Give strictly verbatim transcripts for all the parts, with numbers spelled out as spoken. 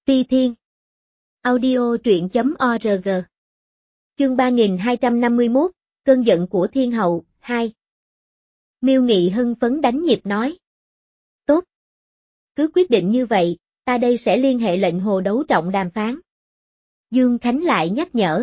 Phi Thiên. Audio truyện chấm org. Chương ba nghìn hai trăm năm mươi mốt, Cơn giận của Thiên Hậu, hai. Miêu Nghị hưng phấn đánh nhịp nói. Tốt. Cứ quyết định như vậy, ta đây sẽ liên hệ lệnh Hồ Đấu Trọng đàm phán. Dương Khánh lại nhắc nhở.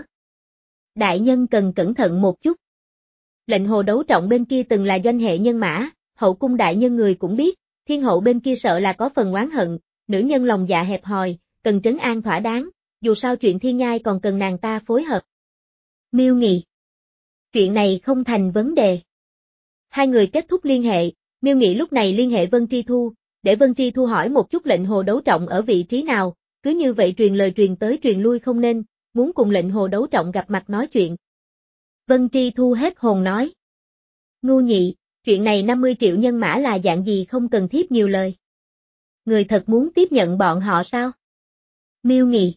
Đại nhân cần cẩn thận một chút. Lệnh Hồ Đấu Trọng bên kia từng là doanh hệ nhân mã, hậu cung đại nhân người cũng biết, Thiên Hậu bên kia sợ là có phần oán hận, nữ nhân lòng dạ hẹp hòi, cần trấn an thỏa đáng, dù sao chuyện Thiên Nhai còn cần nàng ta phối hợp. Miêu Nghị. Chuyện này không thành vấn đề. Hai người kết thúc liên hệ, Miêu Nghị lúc này liên hệ Vân Tri Thu, để Vân Tri Thu hỏi một chút lệnh Hồ Đấu Trọng ở vị trí nào, cứ như vậy truyền lời truyền tới truyền lui không nên, muốn cùng lệnh Hồ Đấu Trọng gặp mặt nói chuyện. Vân Tri Thu hết hồn nói. Ngu nhị, chuyện này năm mươi triệu nhân mã là dạng gì không cần thiếp nhiều lời. Người thật muốn tiếp nhận bọn họ sao? Miêu Nghị.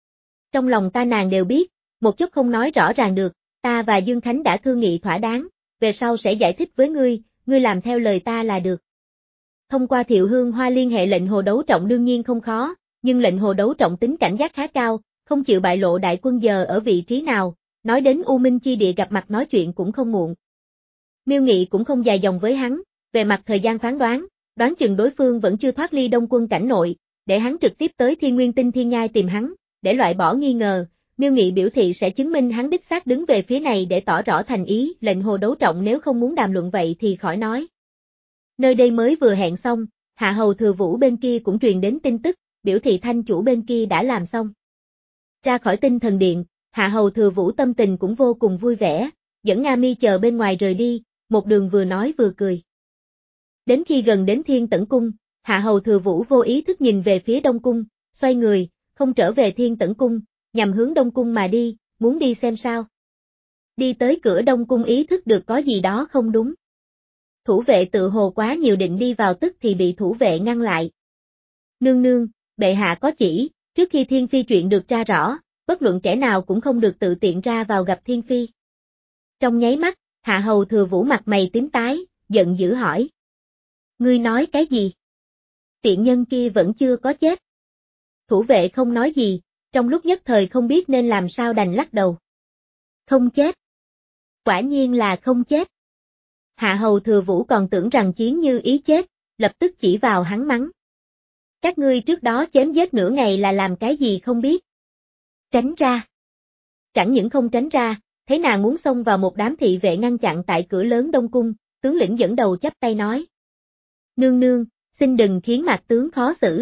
Trong lòng ta nàng đều biết, một chút không nói rõ ràng được, ta và Dương Khánh đã thương nghị thỏa đáng, về sau sẽ giải thích với ngươi, ngươi làm theo lời ta là được. Thông qua Thiệu Hương Hoa liên hệ lệnh Hồ Đấu Trọng đương nhiên không khó, nhưng lệnh Hồ Đấu Trọng tính cảnh giác khá cao, không chịu bại lộ đại quân giờ ở vị trí nào, nói đến U Minh Chi Địa gặp mặt nói chuyện cũng không muộn. Miêu Nghị cũng không dài dòng với hắn, về mặt thời gian phán đoán, đoán chừng đối phương vẫn chưa thoát ly Đông quân cảnh nội, để hắn trực tiếp tới Thiên Nguyên Tinh Thiên Nhai tìm hắn, để loại bỏ nghi ngờ, Miêu Nghị biểu thị sẽ chứng minh hắn đích xác đứng về phía này để tỏ rõ thành ý, lệnh Hồ Đấu Trọng nếu không muốn đàm luận vậy thì khỏi nói. Nơi đây mới vừa hẹn xong, Hạ Hầu Thừa Vũ bên kia cũng truyền đến tin tức, biểu thị thanh chủ bên kia đã làm xong. Ra khỏi Tinh Thần Điện, Hạ Hầu Thừa Vũ tâm tình cũng vô cùng vui vẻ, dẫn Nga Mi chờ bên ngoài rời đi, một đường vừa nói vừa cười. Đến khi gần đến Thiên Tẩn Cung, Hạ Hầu Thừa Vũ vô ý thức nhìn về phía Đông Cung, xoay người, không trở về Thiên Tẩn Cung, nhằm hướng Đông Cung mà đi, muốn đi xem sao. Đi tới cửa Đông Cung ý thức được có gì đó không đúng. Thủ vệ tự hồ quá nhiều định đi vào tức thì bị thủ vệ ngăn lại. Nương nương, bệ hạ có chỉ, trước khi Thiên Phi chuyện được tra rõ, bất luận kẻ nào cũng không được tự tiện ra vào gặp Thiên Phi. Trong nháy mắt, Hạ Hầu Thừa Vũ mặt mày tím tái, giận dữ hỏi. Ngươi nói cái gì? Tiện nhân kia vẫn chưa có chết. Thủ vệ không nói gì, trong lúc nhất thời không biết nên làm sao đành lắc đầu. Không chết. Quả nhiên là không chết. Hạ Hầu Thừa Vũ còn tưởng rằng Chiến Như Ý chết, lập tức chỉ vào hắn mắng. Các ngươi trước đó chém giết nửa ngày là làm cái gì không biết. Tránh ra. Chẳng những không tránh ra, thấy nàng muốn xông vào một đám thị vệ ngăn chặn tại cửa lớn Đông Cung, tướng lĩnh dẫn đầu chắp tay nói. Nương nương, xin đừng khiến mặt tướng khó xử.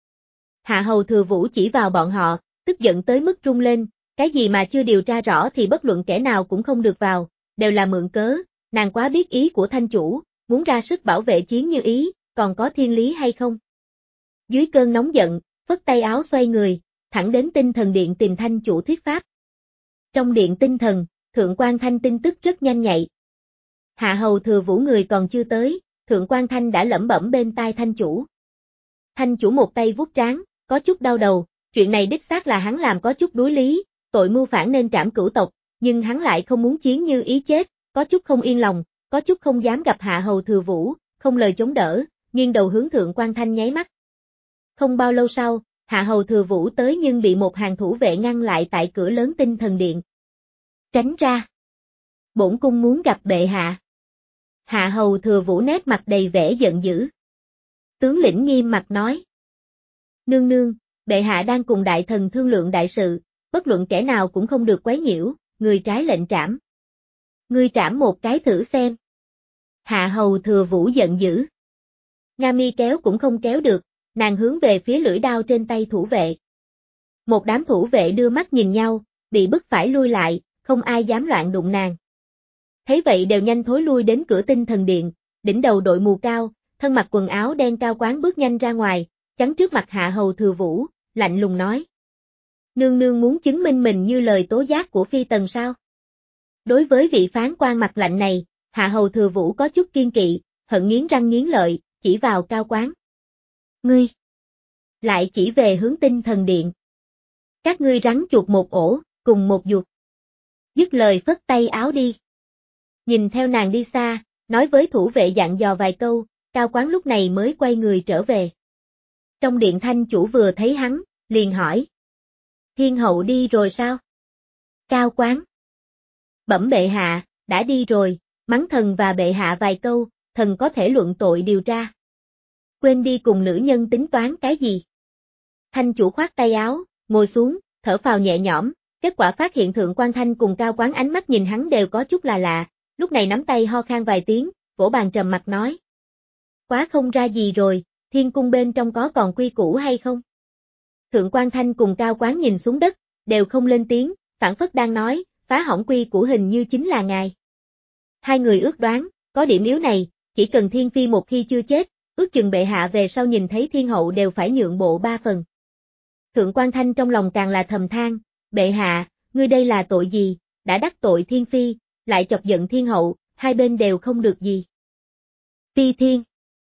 Hạ Hầu Thừa Vũ chỉ vào bọn họ, tức giận tới mức rung lên, cái gì mà chưa điều tra rõ thì bất luận kẻ nào cũng không được vào, đều là mượn cớ, nàng quá biết ý của thanh chủ, muốn ra sức bảo vệ Chiến Như Ý, còn có thiên lý hay không? Dưới cơn nóng giận, phất tay áo xoay người, thẳng đến Tinh Thần Điện tìm thanh chủ thuyết pháp. Trong điện tinh thần, Thượng Quan Thanh tin tức rất nhanh nhạy. Hạ Hầu Thừa Vũ người còn chưa tới, Thượng Quan Thanh đã lẩm bẩm bên tai thanh chủ. Thanh chủ một tay vuốt trán, có chút đau đầu, chuyện này đích xác là hắn làm có chút đối lý, tội mưu phản nên trảm cửu tộc, nhưng hắn lại không muốn Chiến Như Ý chết, có chút không yên lòng, có chút không dám gặp Hạ Hầu Thừa Vũ, không lời chống đỡ, nghiêng đầu hướng Thượng Quan Thanh nháy mắt. Không bao lâu sau, Hạ Hầu Thừa Vũ tới nhưng bị một hàng thủ vệ ngăn lại tại cửa lớn Tinh Thần Điện. Tránh ra. Bổn cung muốn gặp bệ hạ. Hạ Hầu Thừa Vũ nét mặt đầy vẻ giận dữ. Tướng lĩnh nghiêm mặt nói. Nương nương, bệ hạ đang cùng đại thần thương lượng đại sự, bất luận kẻ nào cũng không được quấy nhiễu, người trái lệnh trảm. Ngươi trảm một cái thử xem. Hạ Hầu Thừa Vũ giận dữ. Nga Mi kéo cũng không kéo được, nàng hướng về phía lưỡi đao trên tay thủ vệ. Một đám thủ vệ đưa mắt nhìn nhau, bị bức phải lui lại, không ai dám loạn đụng nàng. Thấy vậy đều nhanh thối lui đến cửa Tinh Thần Điện, đỉnh đầu đội mù cao, thân mặc quần áo đen cao quán bước nhanh ra ngoài, chắn trước mặt Hạ Hầu Thừa Vũ, lạnh lùng nói. Nương nương muốn chứng minh mình như lời tố giác của phi tần sao? Đối với vị phán quan mặt lạnh này, Hạ Hầu Thừa Vũ có chút kiên kỵ, hận nghiến răng nghiến lợi, chỉ vào cao quán. Ngươi! Lại chỉ về hướng Tinh Thần Điện. Các ngươi rắn chuột một ổ, cùng một ruột. Dứt lời phất tay áo đi. Nhìn theo nàng đi xa, nói với thủ vệ dặn dò vài câu, cao quán lúc này mới quay người trở về. Trong điện thanh chủ vừa thấy hắn, liền hỏi. Thiên hậu đi rồi sao? Cao Quán. Bẩm bệ hạ, đã đi rồi, mắng thần và bệ hạ vài câu, thần có thể luận tội điều tra. Quên đi cùng nữ nhân tính toán cái gì? Thanh chủ khoát tay áo, ngồi xuống, thở phào nhẹ nhõm, kết quả phát hiện Thượng Quan Thanh cùng Cao Quán ánh mắt nhìn hắn đều có chút là lạ, lúc này nắm tay ho khan vài tiếng, vỗ bàn trầm mặt nói. Quá không ra gì rồi, thiên cung bên trong có còn quy củ hay không? Thượng Quan Thanh cùng Cao Quán nhìn xuống đất, đều không lên tiếng, phản phất đang nói, phá hỏng quy củ hình như chính là ngài. Hai người ước đoán, có điểm yếu này, chỉ cần thiên phi một khi chưa chết, ước chừng bệ hạ về sau nhìn thấy thiên hậu đều phải nhượng bộ ba phần. Thượng Quan Thanh trong lòng càng là thầm than, bệ hạ, ngươi đây là tội gì, đã đắc tội thiên phi, lại chọc giận thiên hậu, hai bên đều không được gì. Phi Thiên.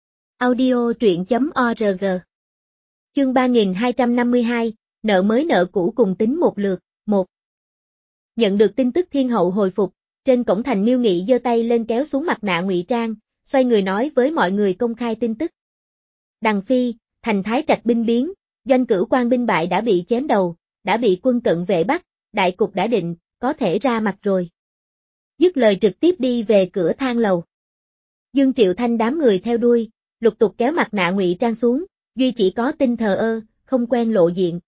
Audio truyện chấm org. Chương ba nghìn hai trăm năm mươi hai, nợ mới nợ cũ cùng tính một lượt, một. Nhận được tin tức thiên hậu hồi phục, trên cổng thành Miêu Nghị giơ tay lên kéo xuống mặt nạ ngụy trang, xoay người nói với mọi người công khai tin tức. Đằng Phi, thành Thái Trạch binh biến, Doanh Cửu Quan binh bại đã bị chém đầu, đã bị quân cận vệ bắt, đại cục đã định, có thể ra mặt rồi. Dứt lời trực tiếp đi về cửa thang lầu. Dương Triệu Thanh đám người theo đuôi, lục tục kéo mặt nạ ngụy trang xuống, duy chỉ có Tinh thờ ơ, không quen lộ diện.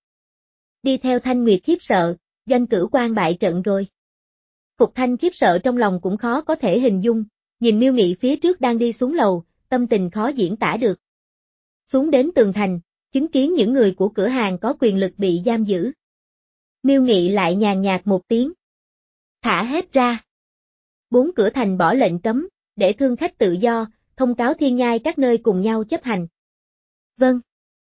Đi theo Thanh Nguyệt khiếp sợ, Doanh Cửu Quan bại trận rồi. Phục Thanh khiếp sợ trong lòng cũng khó có thể hình dung, nhìn Miêu Nghị phía trước đang đi xuống lầu, tâm tình khó diễn tả được. Xuống đến tường thành, chứng kiến những người của cửa hàng có quyền lực bị giam giữ. Miêu Nghị lại nhàn nhạt một tiếng. Thả hết ra. Bốn cửa thành bỏ lệnh cấm, để thương khách tự do, thông cáo thiên nhai các nơi cùng nhau chấp hành. Vâng.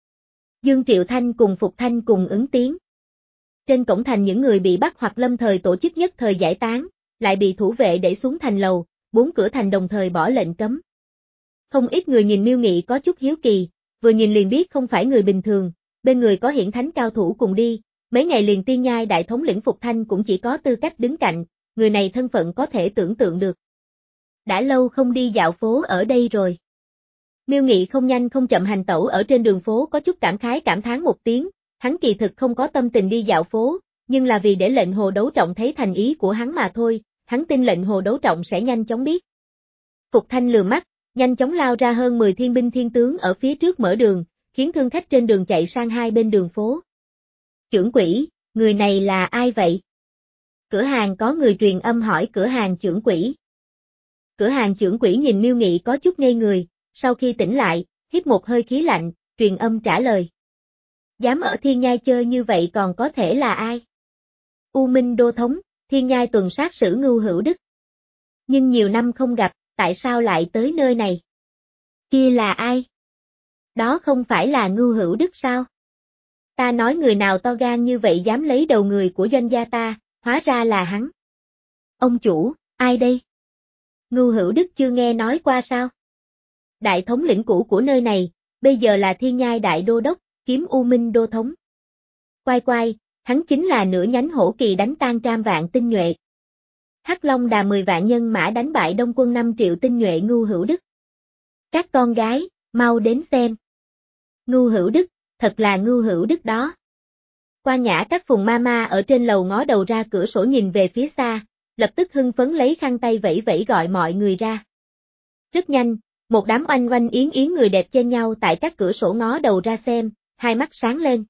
Dương Triệu Thanh cùng Phục Thanh cùng ứng tiếng. Trên cổng thành những người bị bắt hoặc lâm thời tổ chức nhất thời giải tán, lại bị thủ vệ đẩy xuống thành lầu, bốn cửa thành đồng thời bỏ lệnh cấm. Không ít người nhìn Miêu Nghị có chút hiếu kỳ, vừa nhìn liền biết không phải người bình thường, bên người có hiển thánh cao thủ cùng đi, mấy ngày liền tiên nhai đại thống lĩnh Phục Thanh cũng chỉ có tư cách đứng cạnh, người này thân phận có thể tưởng tượng được. Đã lâu không đi dạo phố ở đây rồi. Miêu Nghị không nhanh không chậm hành tẩu ở trên đường phố có chút cảm khái cảm thán một tiếng, hắn kỳ thực không có tâm tình đi dạo phố, nhưng là vì để lệnh Hồ Đấu Trọng thấy thành ý của hắn mà thôi, hắn tin lệnh Hồ Đấu Trọng sẽ nhanh chóng biết. Phục Thanh lườm mắt, nhanh chóng lao ra hơn mười thiên binh thiên tướng ở phía trước mở đường, khiến thương khách trên đường chạy sang hai bên đường phố. Chưởng quỷ, người này là ai vậy? Cửa hàng có người truyền âm hỏi cửa hàng chưởng quỷ. Cửa hàng chưởng quỷ nhìn Miêu Nghị có chút ngây người, sau khi tỉnh lại, hít một hơi khí lạnh, truyền âm trả lời. Dám ở thiên nhai chơi như vậy còn có thể là ai? U Minh Đô Thống, thiên nhai tuần sát sử Ngưu Hữu Đức. Nhưng nhiều năm không gặp, tại sao lại tới nơi này? Kia là ai? Đó không phải là Ngưu Hữu Đức sao? Ta nói người nào to gan như vậy dám lấy đầu người của doanh gia ta, hóa ra là hắn. Ông chủ, ai đây? Ngưu Hữu Đức chưa nghe nói qua sao? Đại thống lĩnh cũ của nơi này, bây giờ là thiên nhai đại đô đốc, kiếm U Minh Đô Thống. Quay quay, hắn chính là nửa nhánh hổ kỳ đánh tan trăm vạn tinh nhuệ. Hắc Long đà mười vạn nhân mã đánh bại Đông quân năm triệu tinh nhuệ Ngưu Hữu Đức. Các con gái, mau đến xem. Ngưu Hữu Đức, thật là Ngưu Hữu Đức đó. Qua nhã các phùng ma ma ở trên lầu ngó đầu ra cửa sổ nhìn về phía xa, lập tức hưng phấn lấy khăn tay vẫy vẫy gọi mọi người ra. Rất nhanh, một đám oanh oanh yến yến người đẹp chen nhau tại các cửa sổ ngó đầu ra xem, hai mắt sáng lên.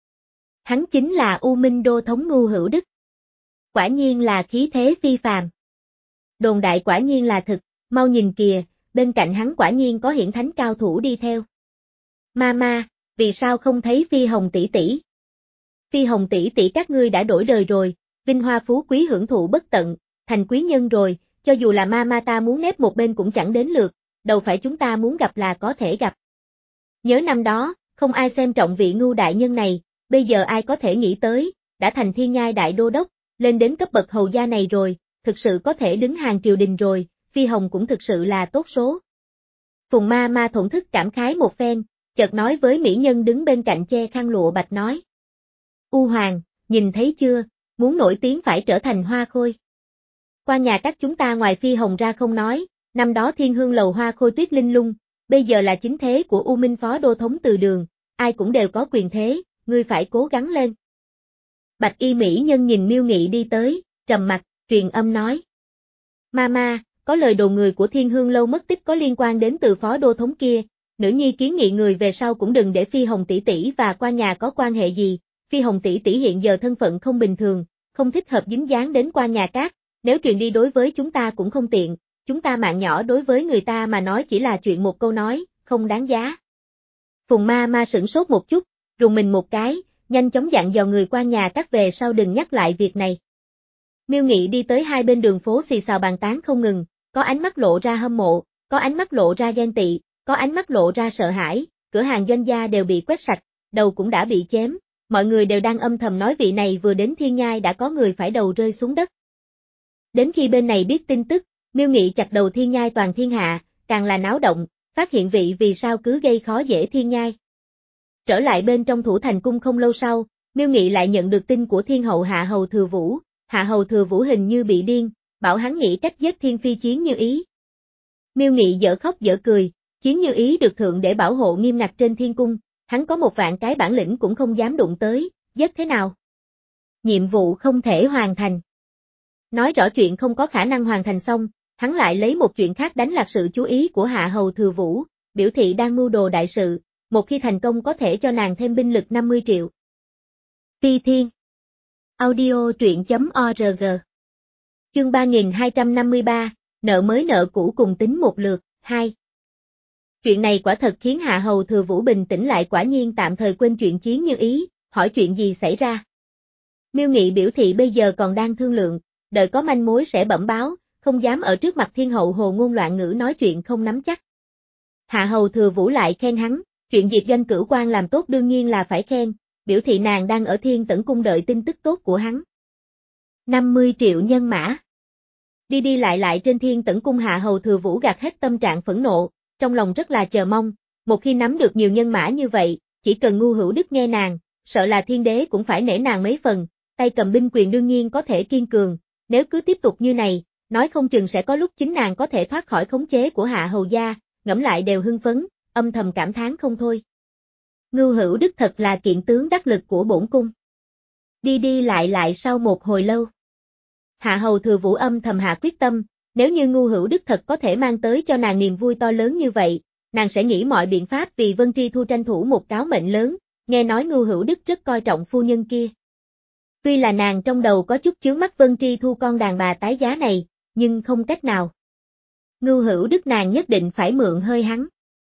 Hắn chính là U Minh Đô Thống Ngưu Hữu Đức. Quả nhiên là khí thế phi phàm. Đồn đại quả nhiên là thực, mau nhìn kìa, bên cạnh hắn quả nhiên có hiển thánh cao thủ đi theo. Mama, vì sao không thấy Phi Hồng tỷ tỷ? Phi Hồng tỷ tỷ các ngươi đã đổi đời rồi, vinh hoa phú quý hưởng thụ bất tận, thành quý nhân rồi, cho dù là Mama ta muốn nép một bên cũng chẳng đến lượt, đâu phải chúng ta muốn gặp là có thể gặp. Nhớ năm đó, không ai xem trọng vị Ngưu đại nhân này, bây giờ ai có thể nghĩ tới, đã thành thiên nhai đại đô đốc, lên đến cấp bậc hầu gia này rồi, thực sự có thể đứng hàng triều đình rồi, Phi Hồng cũng thực sự là tốt số. Phùng ma ma thổn thức cảm khái một phen, chợt nói với mỹ nhân đứng bên cạnh che khăn lụa bạch nói. U Hoàng, nhìn thấy chưa, muốn nổi tiếng phải trở thành hoa khôi. Qua nhà các chúng ta ngoài Phi Hồng ra không nói, năm đó thiên hương lầu hoa khôi tuyết linh lung, bây giờ là chính thế của U Minh Phó Đô Thống Từ Đường, ai cũng đều có quyền thế, ngươi phải cố gắng lên. Bạch y mỹ nhân nhìn Miêu Nghị đi tới, trầm mặt, truyền âm nói. Mama, có lời đồn người của Thiên Hương Lâu mất tích có liên quan đến từ phó đô thống kia, nữ nhi kiến nghị người về sau cũng đừng để Phi Hồng tỷ tỷ và qua nhà có quan hệ gì, Phi Hồng tỷ tỷ hiện giờ thân phận không bình thường, không thích hợp dính dáng đến qua nhà các, nếu truyền đi đối với chúng ta cũng không tiện, chúng ta mạng nhỏ đối với người ta mà nói chỉ là chuyện một câu nói, không đáng giá. Phùng ma ma sửng sốt một chút, rùng mình một cái, nhanh chóng dặn dò người qua nhà các về sau đừng nhắc lại việc này. Miêu Nghị đi tới hai bên đường phố xì xào bàn tán không ngừng, có ánh mắt lộ ra hâm mộ, có ánh mắt lộ ra ghen tị, có ánh mắt lộ ra sợ hãi, cửa hàng doanh gia đều bị quét sạch, đầu cũng đã bị chém, mọi người đều đang âm thầm nói vị này vừa đến Thiên Nhai đã có người phải đầu rơi xuống đất. Đến khi bên này biết tin tức, Miêu Nghị chặt đầu Thiên Nhai toàn thiên hạ, càng là náo động, phát hiện vị vì sao cứ gây khó dễ Thiên Nhai. Trở lại bên trong Thủ Thành Cung không lâu sau, Miêu Nghị lại nhận được tin của Thiên Hậu Hạ Hầu Thừa Vũ, Hạ Hầu Thừa Vũ hình như bị điên, bảo hắn nghĩ cách giết Thiên Phi Chiến Như Ý. Miêu Nghị dở khóc dở cười, Chiến Như Ý được thượng để bảo hộ nghiêm ngặt trên thiên cung, hắn có một vạn cái bản lĩnh cũng không dám đụng tới, giết thế nào? Nhiệm vụ không thể hoàn thành. Nói rõ chuyện không có khả năng hoàn thành xong, hắn lại lấy một chuyện khác đánh lạc sự chú ý của Hạ Hầu Thừa Vũ, biểu thị đang mưu đồ đại sự, một khi thành công có thể cho nàng thêm binh lực năm mươi triệu. Phi Thiên Audio truyện.org Chương ba nghìn hai trăm năm mươi ba, nợ mới nợ cũ cùng tính một lượt, hai. Chuyện này quả thật khiến Hạ Hầu Thừa Vũ bình tĩnh lại quả nhiên tạm thời quên chuyện Chiến Như Ý, hỏi chuyện gì xảy ra. Miêu Nghị biểu thị bây giờ còn đang thương lượng, đợi có manh mối sẽ bẩm báo, không dám ở trước mặt Thiên Hậu hồ ngôn loạn ngữ nói chuyện không nắm chắc. Hạ Hầu Thừa Vũ lại khen hắn, chuyện diệt doanh cửu quan làm tốt đương nhiên là phải khen, biểu thị nàng đang ở Thiên Tẩn Cung đợi tin tức tốt của hắn. năm mươi triệu nhân mã. Đi đi lại lại trên Thiên Tẩn Cung Hạ Hầu Thừa Vũ gạt hết tâm trạng phẫn nộ, trong lòng rất là chờ mong, một khi nắm được nhiều nhân mã như vậy, chỉ cần Ngu Hữu Đức nghe nàng, sợ là thiên đế cũng phải nể nàng mấy phần, tay cầm binh quyền đương nhiên có thể kiên cường, nếu cứ tiếp tục như này, nói không chừng sẽ có lúc chính nàng có thể thoát khỏi khống chế của Hạ Hầu gia, ngẫm lại đều hưng phấn, âm thầm cảm thán không thôi. Ngưu Hữu Đức thật là kiện tướng đắc lực của bổn cung. Đi đi lại lại sau một hồi lâu. Hạ Hầu Thừa Vũ âm thầm hạ quyết tâm, nếu như Ngưu Hữu Đức thật có thể mang tới cho nàng niềm vui to lớn như vậy, nàng sẽ nghĩ mọi biện pháp vì Vân Tri Thu tranh thủ một cáo mệnh lớn, nghe nói Ngưu Hữu Đức rất coi trọng phu nhân kia. Tuy là nàng trong đầu có chút chướng mắt Vân Tri Thu con đàn bà tái giá này, nhưng không cách nào. Ngưu Hữu Đức nàng nhất định phải mượn hơi hắn.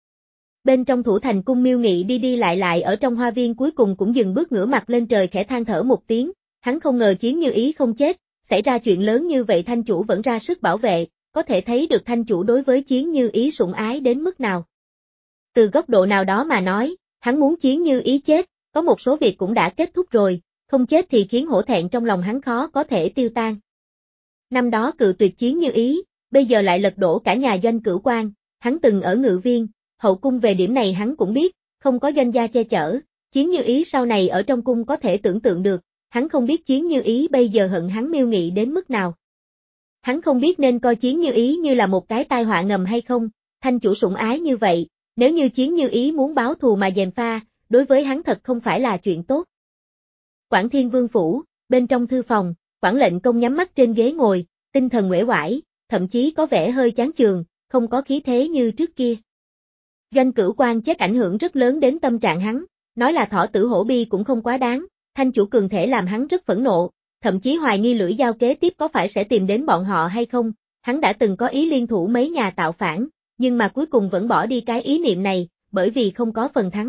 Bên trong Thủ Thành Cung Miêu Nghị đi đi lại lại ở trong hoa viên cuối cùng cũng dừng bước ngửa mặt lên trời khẽ than thở một tiếng, hắn không ngờ Chiến Như Ý không chết, xảy ra chuyện lớn như vậy Thanh chủ vẫn ra sức bảo vệ, có thể thấy được Thanh chủ đối với Chiến Như Ý sủng ái đến mức nào. Từ góc độ nào đó mà nói, hắn muốn Chiến Như Ý chết, có một số việc cũng đã kết thúc rồi, không chết thì khiến hổ thẹn trong lòng hắn khó có thể tiêu tan. Năm đó cự tuyệt Chiến Như Ý, bây giờ lại lật đổ cả nhà doanh cửu quan, hắn từng ở Ngự Viên, hậu cung về điểm này hắn cũng biết, không có doanh gia che chở, Chiến Như Ý sau này ở trong cung có thể tưởng tượng được, hắn không biết Chiến Như Ý bây giờ hận hắn Miêu Nghị đến mức nào. Hắn không biết nên coi Chiến Như Ý như là một cái tai họa ngầm hay không, Thanh chủ sủng ái như vậy, nếu như Chiến Như Ý muốn báo thù mà gièm pha, đối với hắn thật không phải là chuyện tốt. Quảng Thiên Vương phủ, bên trong thư phòng, Quảng Lệnh Công nhắm mắt trên ghế ngồi, tinh thần uể oải, thậm chí có vẻ hơi chán chường, không có khí thế như trước kia. Doanh cửu quan chết ảnh hưởng rất lớn đến tâm trạng hắn, nói là thỏ tử hổ bi cũng không quá đáng, Thanh chủ cường thể làm hắn rất phẫn nộ, thậm chí hoài nghi lưỡi dao kế tiếp có phải sẽ tìm đến bọn họ hay không, hắn đã từng có ý liên thủ mấy nhà tạo phản, nhưng mà cuối cùng vẫn bỏ đi cái ý niệm này, bởi vì không có phần thắng.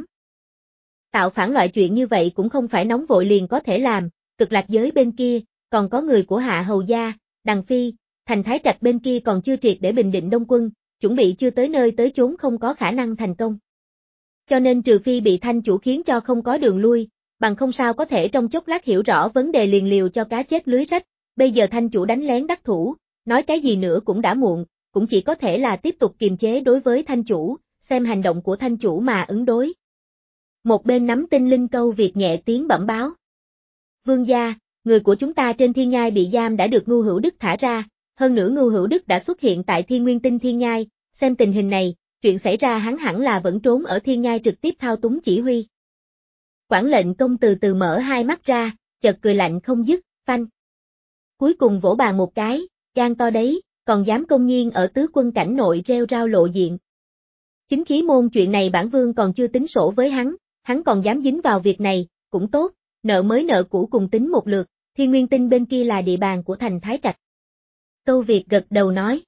Tạo phản loại chuyện như vậy cũng không phải nóng vội liền có thể làm, Cực Lạc giới bên kia, còn có người của Hạ Hầu gia, Đằng Phi, Thành Thái Trạch bên kia còn chưa triệt để bình định Đông quân, chuẩn bị chưa tới nơi tới chốn không có khả năng thành công. Cho nên trừ phi bị Thanh chủ khiến cho không có đường lui, bằng không sao có thể trong chốc lát hiểu rõ vấn đề liền liều cho cá chết lưới rách, bây giờ Thanh chủ đánh lén đắc thủ, nói cái gì nữa cũng đã muộn, cũng chỉ có thể là tiếp tục kiềm chế đối với Thanh chủ, xem hành động của Thanh chủ mà ứng đối. Một bên nắm tin linh câu việc nhẹ tiếng bẩm báo. Vương gia, người của chúng ta trên thiên nhai bị giam đã được Ngưu Hữu Đức thả ra, hơn nữa Ngưu Hữu Đức đã xuất hiện tại Thiên Nguyên Tinh thiên nhai, xem tình hình này, chuyện xảy ra hắn hẳn là vẫn trốn ở thiên nhai trực tiếp thao túng chỉ huy. Quản lệnh công từ từ mở hai mắt ra, chợt cười lạnh không dứt, phanh. Cuối cùng vỗ bàn một cái, gan to đấy, còn dám công nhiên ở tứ quân cảnh nội rêu rao lộ diện. Chính khí môn chuyện này bản vương còn chưa tính sổ với hắn, hắn còn dám dính vào việc này, cũng tốt, nợ mới nợ cũ cùng tính một lượt, Thiên Nguyên Tinh bên kia là địa bàn của thành Thái Trạch. Câu Việt gật đầu nói.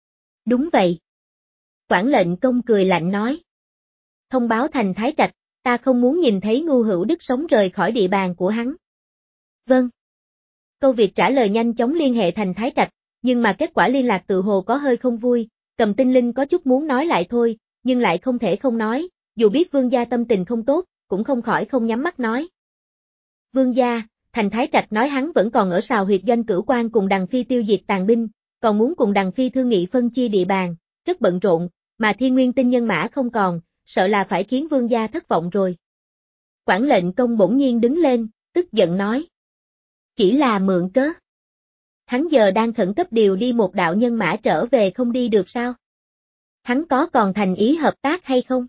Đúng vậy. Quản lệnh công cười lạnh nói. Thông báo thành Thái Trạch, ta không muốn nhìn thấy Ngưu Hữu Đức sống rời khỏi địa bàn của hắn. Vâng. Câu Việt trả lời nhanh chóng liên hệ thành Thái Trạch, nhưng mà kết quả liên lạc tự hồ có hơi không vui, Cầm Tinh Linh có chút muốn nói lại thôi, nhưng lại không thể không nói, dù biết vương gia tâm tình không tốt, cũng không khỏi không nhắm mắt nói. Vương gia, thành Thái Trạch nói hắn vẫn còn ở sào huyệt doanh Cửu Quan cùng Đằng Phi tiêu diệt tàn binh, còn muốn cùng Đằng Phi thương nghị phân chia địa bàn, rất bận rộn, mà Thiên Nguyên Tinh nhân mã không còn, sợ là phải khiến vương gia thất vọng rồi. Quản lệnh công bỗng nhiên đứng lên, tức giận nói. Chỉ là mượn cớ. Hắn giờ đang khẩn cấp điều đi một đạo nhân mã trở về không đi được sao? Hắn có còn thành ý hợp tác hay không?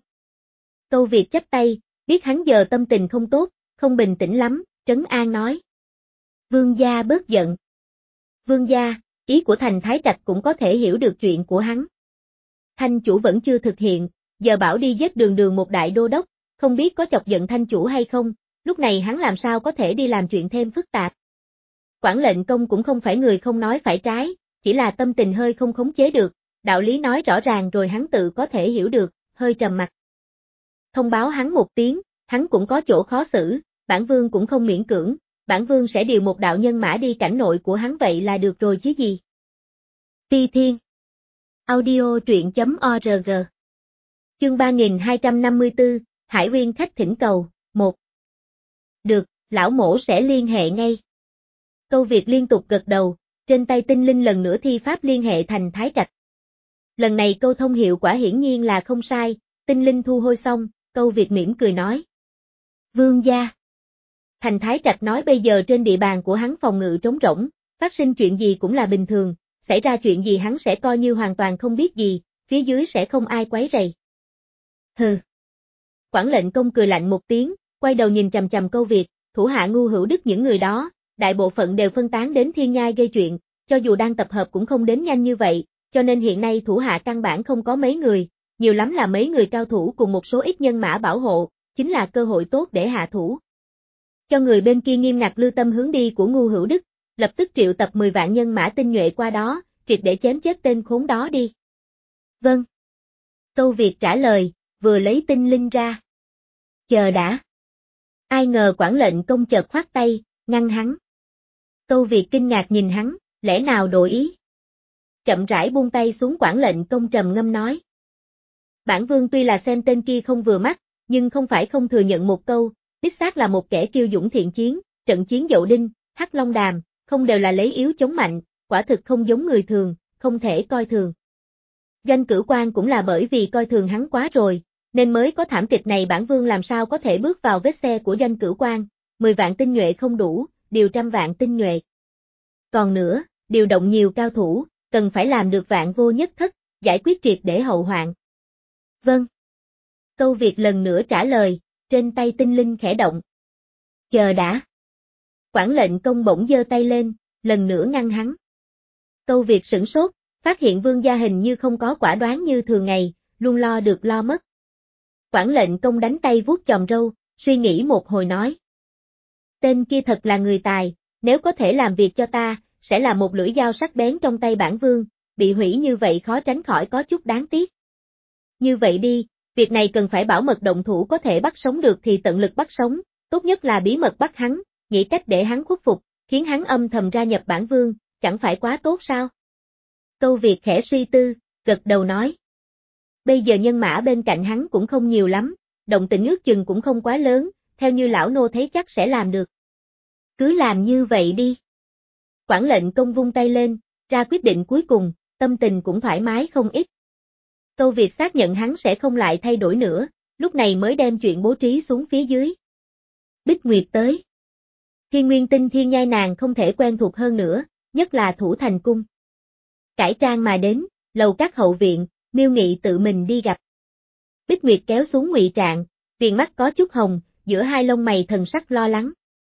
Câu Việt chắp tay, biết hắn giờ tâm tình không tốt, không bình tĩnh lắm, trấn an nói. Vương gia bớt giận. Vương gia, ý của thành Thái Trạch cũng có thể hiểu được chuyện của hắn. Thanh chủ vẫn chưa thực hiện, giờ bảo đi giết đường đường một đại đô đốc, không biết có chọc giận thanh chủ hay không, lúc này hắn làm sao có thể đi làm chuyện thêm phức tạp. Quản lệnh công cũng không phải người không nói phải trái, chỉ là tâm tình hơi không khống chế được, đạo lý nói rõ ràng rồi hắn tự có thể hiểu được, hơi trầm mặt. Thông báo hắn một tiếng, hắn cũng có chỗ khó xử, bản vương cũng không miễn cưỡng, bản vương sẽ điều một đạo nhân mã đi cảnh nội của hắn vậy là được rồi chứ gì. Phi Thiên Audio truyện chấm org Chương ba nghìn hai trăm năm mươi tư, Hải Uyên khách thỉnh cầu, một. Được, lão mổ sẽ liên hệ ngay. Câu Việt liên tục gật đầu, trên tay tinh linh lần nữa thi pháp liên hệ thành Thái Trạch. Lần này câu thông hiệu quả hiển nhiên là không sai, tinh linh thu hôi xong, câu Việt mỉm cười nói. Vương gia. Thành Thái Trạch nói bây giờ trên địa bàn của hắn phòng ngự trống rỗng, phát sinh chuyện gì cũng là bình thường, xảy ra chuyện gì hắn sẽ coi như hoàn toàn không biết gì, phía dưới sẽ không ai quấy rầy. Hừ. Quản lệnh công cười lạnh một tiếng, quay đầu nhìn chằm chằm câu Việt, thủ hạ Ngưu Hữu Đức những người đó, đại bộ phận đều phân tán đến Thiên Nhai gây chuyện, cho dù đang tập hợp cũng không đến nhanh như vậy, cho nên hiện nay thủ hạ căn bản không có mấy người, nhiều lắm là mấy người cao thủ cùng một số ít nhân mã bảo hộ, chính là cơ hội tốt để hạ thủ. Cho người bên kia nghiêm ngặt lưu tâm hướng đi của Ngưu Hữu Đức, lập tức triệu tập mười vạn nhân mã tinh nhuệ qua đó, triệt để chém chết tên khốn đó đi. Vâng. Câu Việt trả lời, vừa lấy tinh linh ra. Chờ đã. Ai ngờ quản lệnh công chợt khoát tay, ngăn hắn. Câu Việt kinh ngạc nhìn hắn, lẽ nào đổi ý? Chậm rãi buông tay xuống quản lệnh công trầm ngâm nói. Bản vương tuy là xem tên kia không vừa mắt, nhưng không phải không thừa nhận một câu, đích xác là một kẻ kiêu dũng thiện chiến, trận chiến Dậu Đinh, Hắc Long Đàm, không đều là lấy yếu chống mạnh, quả thực không giống người thường, không thể coi thường. Doanh Cửu Quan cũng là bởi vì coi thường hắn quá rồi, nên mới có thảm kịch này bản vương làm sao có thể bước vào vết xe của Doanh Cửu Quan, mười vạn tinh nhuệ không đủ, điều trăm vạn tinh nhuệ. Còn nữa, điều động nhiều cao thủ, cần phải làm được vạn vô nhất thất, giải quyết triệt để hậu hoạn. Vâng. Câu Việt lần nữa trả lời, trên tay tinh linh khẽ động. Chờ đã. Quản lệnh công bỗng giơ tay lên, lần nữa ngăn hắn. Câu Việt sửng sốt, phát hiện vương gia hình như không có quả đoán như thường ngày, luôn lo được lo mất. Quản lệnh công đánh tay vuốt chòm râu, suy nghĩ một hồi nói. Tên kia thật là người tài, nếu có thể làm việc cho ta, sẽ là một lưỡi dao sắc bén trong tay bản vương, bị hủy như vậy khó tránh khỏi có chút đáng tiếc. Như vậy đi, việc này cần phải bảo mật động thủ có thể bắt sống được thì tận lực bắt sống, tốt nhất là bí mật bắt hắn, nghĩ cách để hắn khuất phục, khiến hắn âm thầm gia nhập bản vương, chẳng phải quá tốt sao? Câu Việt khẽ suy tư, gật đầu nói. Bây giờ nhân mã bên cạnh hắn cũng không nhiều lắm, động tĩnh ước chừng cũng không quá lớn, theo như lão nô thấy chắc sẽ làm được. Cứ làm như vậy đi. Quản lệnh công vung tay lên, ra quyết định cuối cùng, tâm tình cũng thoải mái không ít. Câu Việt xác nhận hắn sẽ không lại thay đổi nữa, lúc này mới đem chuyện bố trí xuống phía dưới. Bích Nguyệt tới. Thiên Nguyên Tinh Thiên Nhai nàng không thể quen thuộc hơn nữa, nhất là Thủ Thành Cung. Cải trang mà đến, lầu các hậu viện, Miêu Nghị tự mình đi gặp. Bích Nguyệt kéo xuống ngụy trạng, viền mắt có chút hồng, giữa hai lông mày thần sắc lo lắng.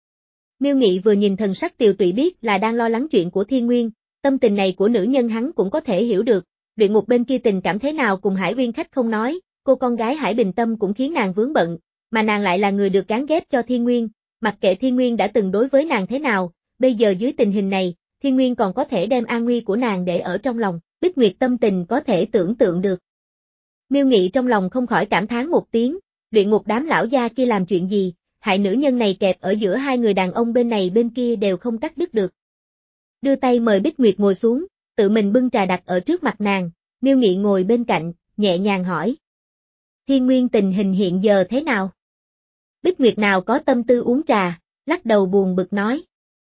Miêu Nghị vừa nhìn thần sắc tiều tụy biết là đang lo lắng chuyện của Thiên Nguyên, tâm tình này của nữ nhân hắn cũng có thể hiểu được, luyện ngục bên kia tình cảm thế nào cùng Hải Uyên Khách không nói, cô con gái Hải Bình Tâm cũng khiến nàng vướng bận, mà nàng lại là người được gán ghép cho Thiên Nguyên, mặc kệ Thiên Nguyên đã từng đối với nàng thế nào, bây giờ dưới tình hình này, Thiên Nguyên còn có thể đem an nguy của nàng để ở trong lòng, Bích Nguyệt tâm tình có thể tưởng tượng được. Miêu Nghị trong lòng không khỏi cảm thán một tiếng, luyện ngục đám lão gia kia làm chuyện gì, hại nữ nhân này kẹp ở giữa hai người đàn ông bên này bên kia đều không cắt đứt được. Đưa tay mời Bích Nguyệt ngồi xuống, tự mình bưng trà đặt ở trước mặt nàng, Miêu Nghị ngồi bên cạnh, nhẹ nhàng hỏi. Thiên Nguyên tình hình hiện giờ thế nào? Bích Nguyệt nào có tâm tư uống trà, lắc đầu buồn bực nói.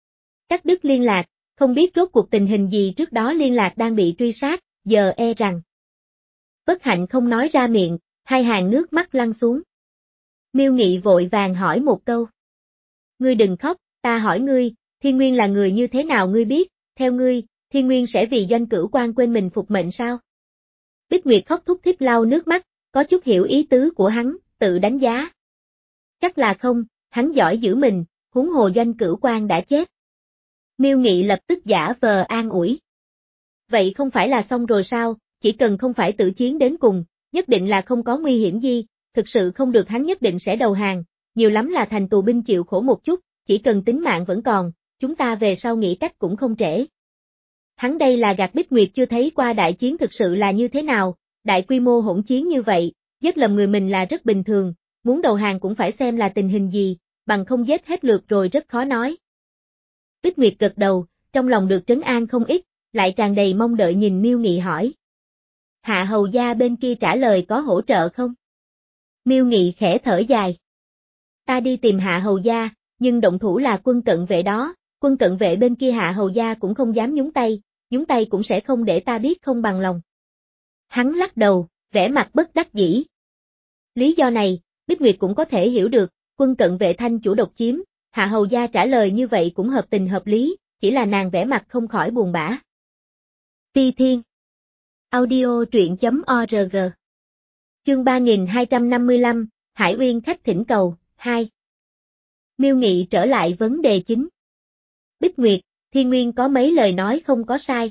Cắt đứt liên lạc, không biết rốt cuộc tình hình gì trước đó liên lạc đang bị truy sát, giờ e rằng. Bất hạnh không nói ra miệng, hai hàng nước mắt lăn xuống. Miêu Nghị vội vàng hỏi một câu. Ngươi đừng khóc, ta hỏi ngươi, Thiên Nguyên là người như thế nào ngươi biết, theo ngươi, Thiên Nguyên sẽ vì Doanh Cửu Quan quên mình phục mệnh sao? Bích Nguyệt khóc thúc thích lau nước mắt, có chút hiểu ý tứ của hắn, tự đánh giá. Chắc là không, hắn giỏi giữ mình, huống hồ Doanh Cửu Quan đã chết. Miêu Nghị lập tức giả vờ an ủi. Vậy không phải là xong rồi sao, chỉ cần không phải tự chiến đến cùng, nhất định là không có nguy hiểm gì, thực sự không được hắn nhất định sẽ đầu hàng, nhiều lắm là thành tù binh chịu khổ một chút, chỉ cần tính mạng vẫn còn, chúng ta về sau nghĩ cách cũng không trễ. Hắn đây là gạt Bích Nguyệt chưa thấy qua đại chiến thực sự là như thế nào, đại quy mô hỗn chiến như vậy, giết lầm người mình là rất bình thường, muốn đầu hàng cũng phải xem là tình hình gì, bằng không giết hết lượt rồi rất khó nói. Bích Nguyệt gật đầu, trong lòng được trấn an không ít, lại tràn đầy mong đợi nhìn Miêu Nghị hỏi. Hạ hầu gia bên kia trả lời có hỗ trợ không? Miêu Nghị khẽ thở dài. Ta đi tìm hạ hầu gia, nhưng động thủ là quân cận vệ đó, quân cận vệ bên kia hạ hầu gia cũng không dám nhúng tay, nhúng tay cũng sẽ không để ta biết không bằng lòng. Hắn lắc đầu, vẻ mặt bất đắc dĩ. Lý do này, Bích Nguyệt cũng có thể hiểu được, quân cận vệ thanh chủ độc chiếm, hạ hầu gia trả lời như vậy cũng hợp tình hợp lý, chỉ là nàng vẻ mặt không khỏi buồn bã. Ti Thiên Audio truyện chấm org Chương ba nghìn hai trăm năm mươi lăm, Hải Uyên Khách thỉnh cầu, hai. Miêu Nghị trở lại vấn đề chính. Bích Nguyệt, Thiên Nguyên có mấy lời nói không có sai.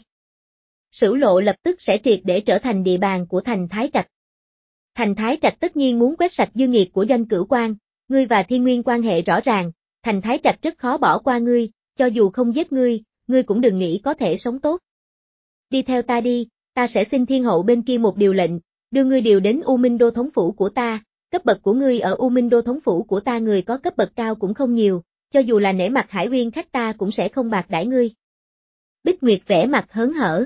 Sửu Lộ lập tức sẽ triệt để trở thành địa bàn của thành Thái Trạch. Thành Thái Trạch tất nhiên muốn quét sạch dư nghiệt của Doanh Cửu Quan, ngươi và Thiên Nguyên quan hệ rõ ràng, thành Thái Trạch rất khó bỏ qua ngươi, cho dù không giết ngươi, ngươi cũng đừng nghĩ có thể sống tốt. Đi theo ta đi, ta sẽ xin Thiên Hậu bên kia một điều lệnh, đưa ngươi điều đến U Minh Đô thống phủ của ta, cấp bậc của ngươi ở U Minh Đô thống phủ của ta người có cấp bậc cao cũng không nhiều, cho dù là nể mặt Hải Uyên Khách ta cũng sẽ không bạc đãi ngươi. Bích Nguyệt vẻ mặt hớn hở.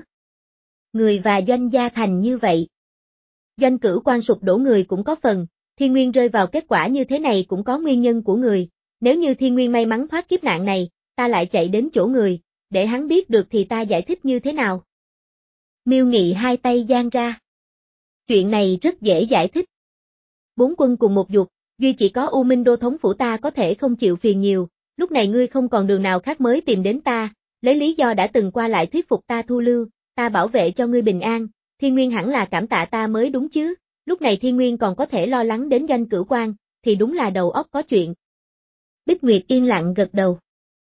Người và Doanh gia thành như vậy. Doanh Cửu Quan sụp đổ người cũng có phần, Thiên Nguyên rơi vào kết quả như thế này cũng có nguyên nhân của người, nếu như Thiên Nguyên may mắn thoát kiếp nạn này, ta lại chạy đến chỗ người, để hắn biết được thì ta giải thích như thế nào. Miêu Nghị hai tay giang ra. Chuyện này rất dễ giải thích. Bốn quân cùng một dục, duy chỉ có U Minh Đô thống phủ ta có thể không chịu phiền nhiều, lúc này ngươi không còn đường nào khác mới tìm đến ta, lấy lý do đã từng qua lại thuyết phục ta thu lưu, ta bảo vệ cho ngươi bình an, Thiên Nguyên hẳn là cảm tạ ta mới đúng chứ, lúc này Thiên Nguyên còn có thể lo lắng đến Doanh Cửu Quan, thì đúng là đầu óc có chuyện. Bích Nguyệt yên lặng gật đầu.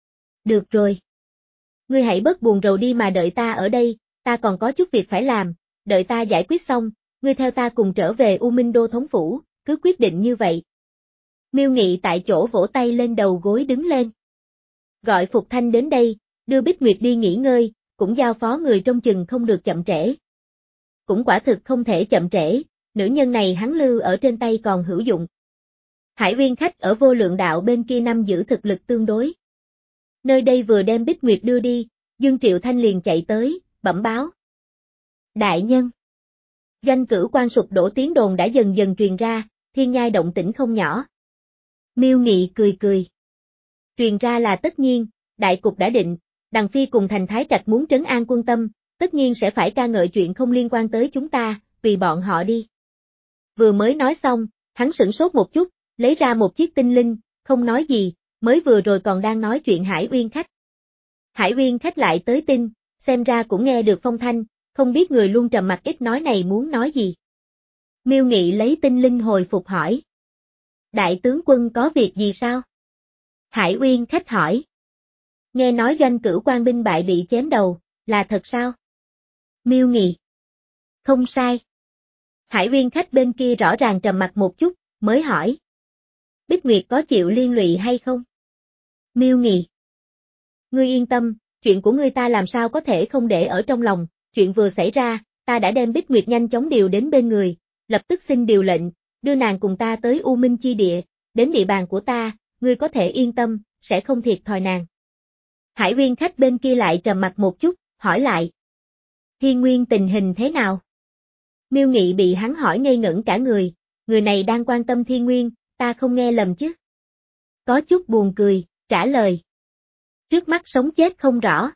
Được rồi. Ngươi hãy bớt buồn rầu đi mà đợi ta ở đây, ta còn có chút việc phải làm, đợi ta giải quyết xong, ngươi theo ta cùng trở về U Minh Đô thống phủ, cứ quyết định như vậy. Miêu Nghị tại chỗ vỗ tay lên đầu gối đứng lên. Gọi Phục Thanh đến đây, đưa Bích Nguyệt đi nghỉ ngơi, cũng giao phó người trông chừng không được chậm trễ. Cũng quả thực không thể chậm trễ, nữ nhân này hắn lưu ở trên tay còn hữu dụng. Hải Uyên Khách ở Vô Lượng Đạo bên kia nắm giữ thực lực tương đối. Nơi đây vừa đem Bích Nguyệt đưa đi, Dương Triệu Thanh liền chạy tới, bẩm báo. Đại nhân. Doanh Cửu Quan sụp đổ tiếng đồn đã dần dần truyền ra, thiên nhai động tĩnh không nhỏ. Miêu Nghị cười cười. Truyền ra là tất nhiên, đại cục đã định, Đằng Phi cùng thành Thái Trạch muốn trấn an quân tâm, tất nhiên sẽ phải ca ngợi chuyện không liên quan tới chúng ta, tùy bọn họ đi. Vừa mới nói xong, hắn sửng sốt một chút, lấy ra một chiếc tinh linh, không nói gì, mới vừa rồi còn đang nói chuyện Hải Uyên Khách. Hải Uyên Khách lại tới tin, xem ra cũng nghe được phong thanh, không biết người luôn trầm mặc ít nói này muốn nói gì. Miêu Nghị lấy tinh linh hồi phục hỏi. Đại tướng quân có việc gì sao? Hải Uyên khách hỏi. Nghe nói doanh cửu quan binh bại bị chém đầu, là thật sao? Miêu Nghị. Không sai. Hải Uyên khách bên kia rõ ràng trầm mặt một chút, mới hỏi. Bích Nguyệt có chịu liên lụy hay không? Miêu Nghị. Ngươi yên tâm, chuyện của ngươi ta làm sao có thể không để ở trong lòng, chuyện vừa xảy ra, ta đã đem Bích Nguyệt nhanh chóng điều đến bên người, lập tức xin điều lệnh, đưa nàng cùng ta tới U Minh chi địa, đến địa bàn của ta, ngươi có thể yên tâm, sẽ không thiệt thòi nàng. Hải Uyên khách bên kia lại trầm mặt một chút, hỏi lại. Thiên Nguyên tình hình thế nào? Miêu Nghị bị hắn hỏi ngây ngẩn cả người, người này đang quan tâm Thiên Nguyên, ta không nghe lầm chứ? Có chút buồn cười, trả lời. Trước mắt sống chết không rõ.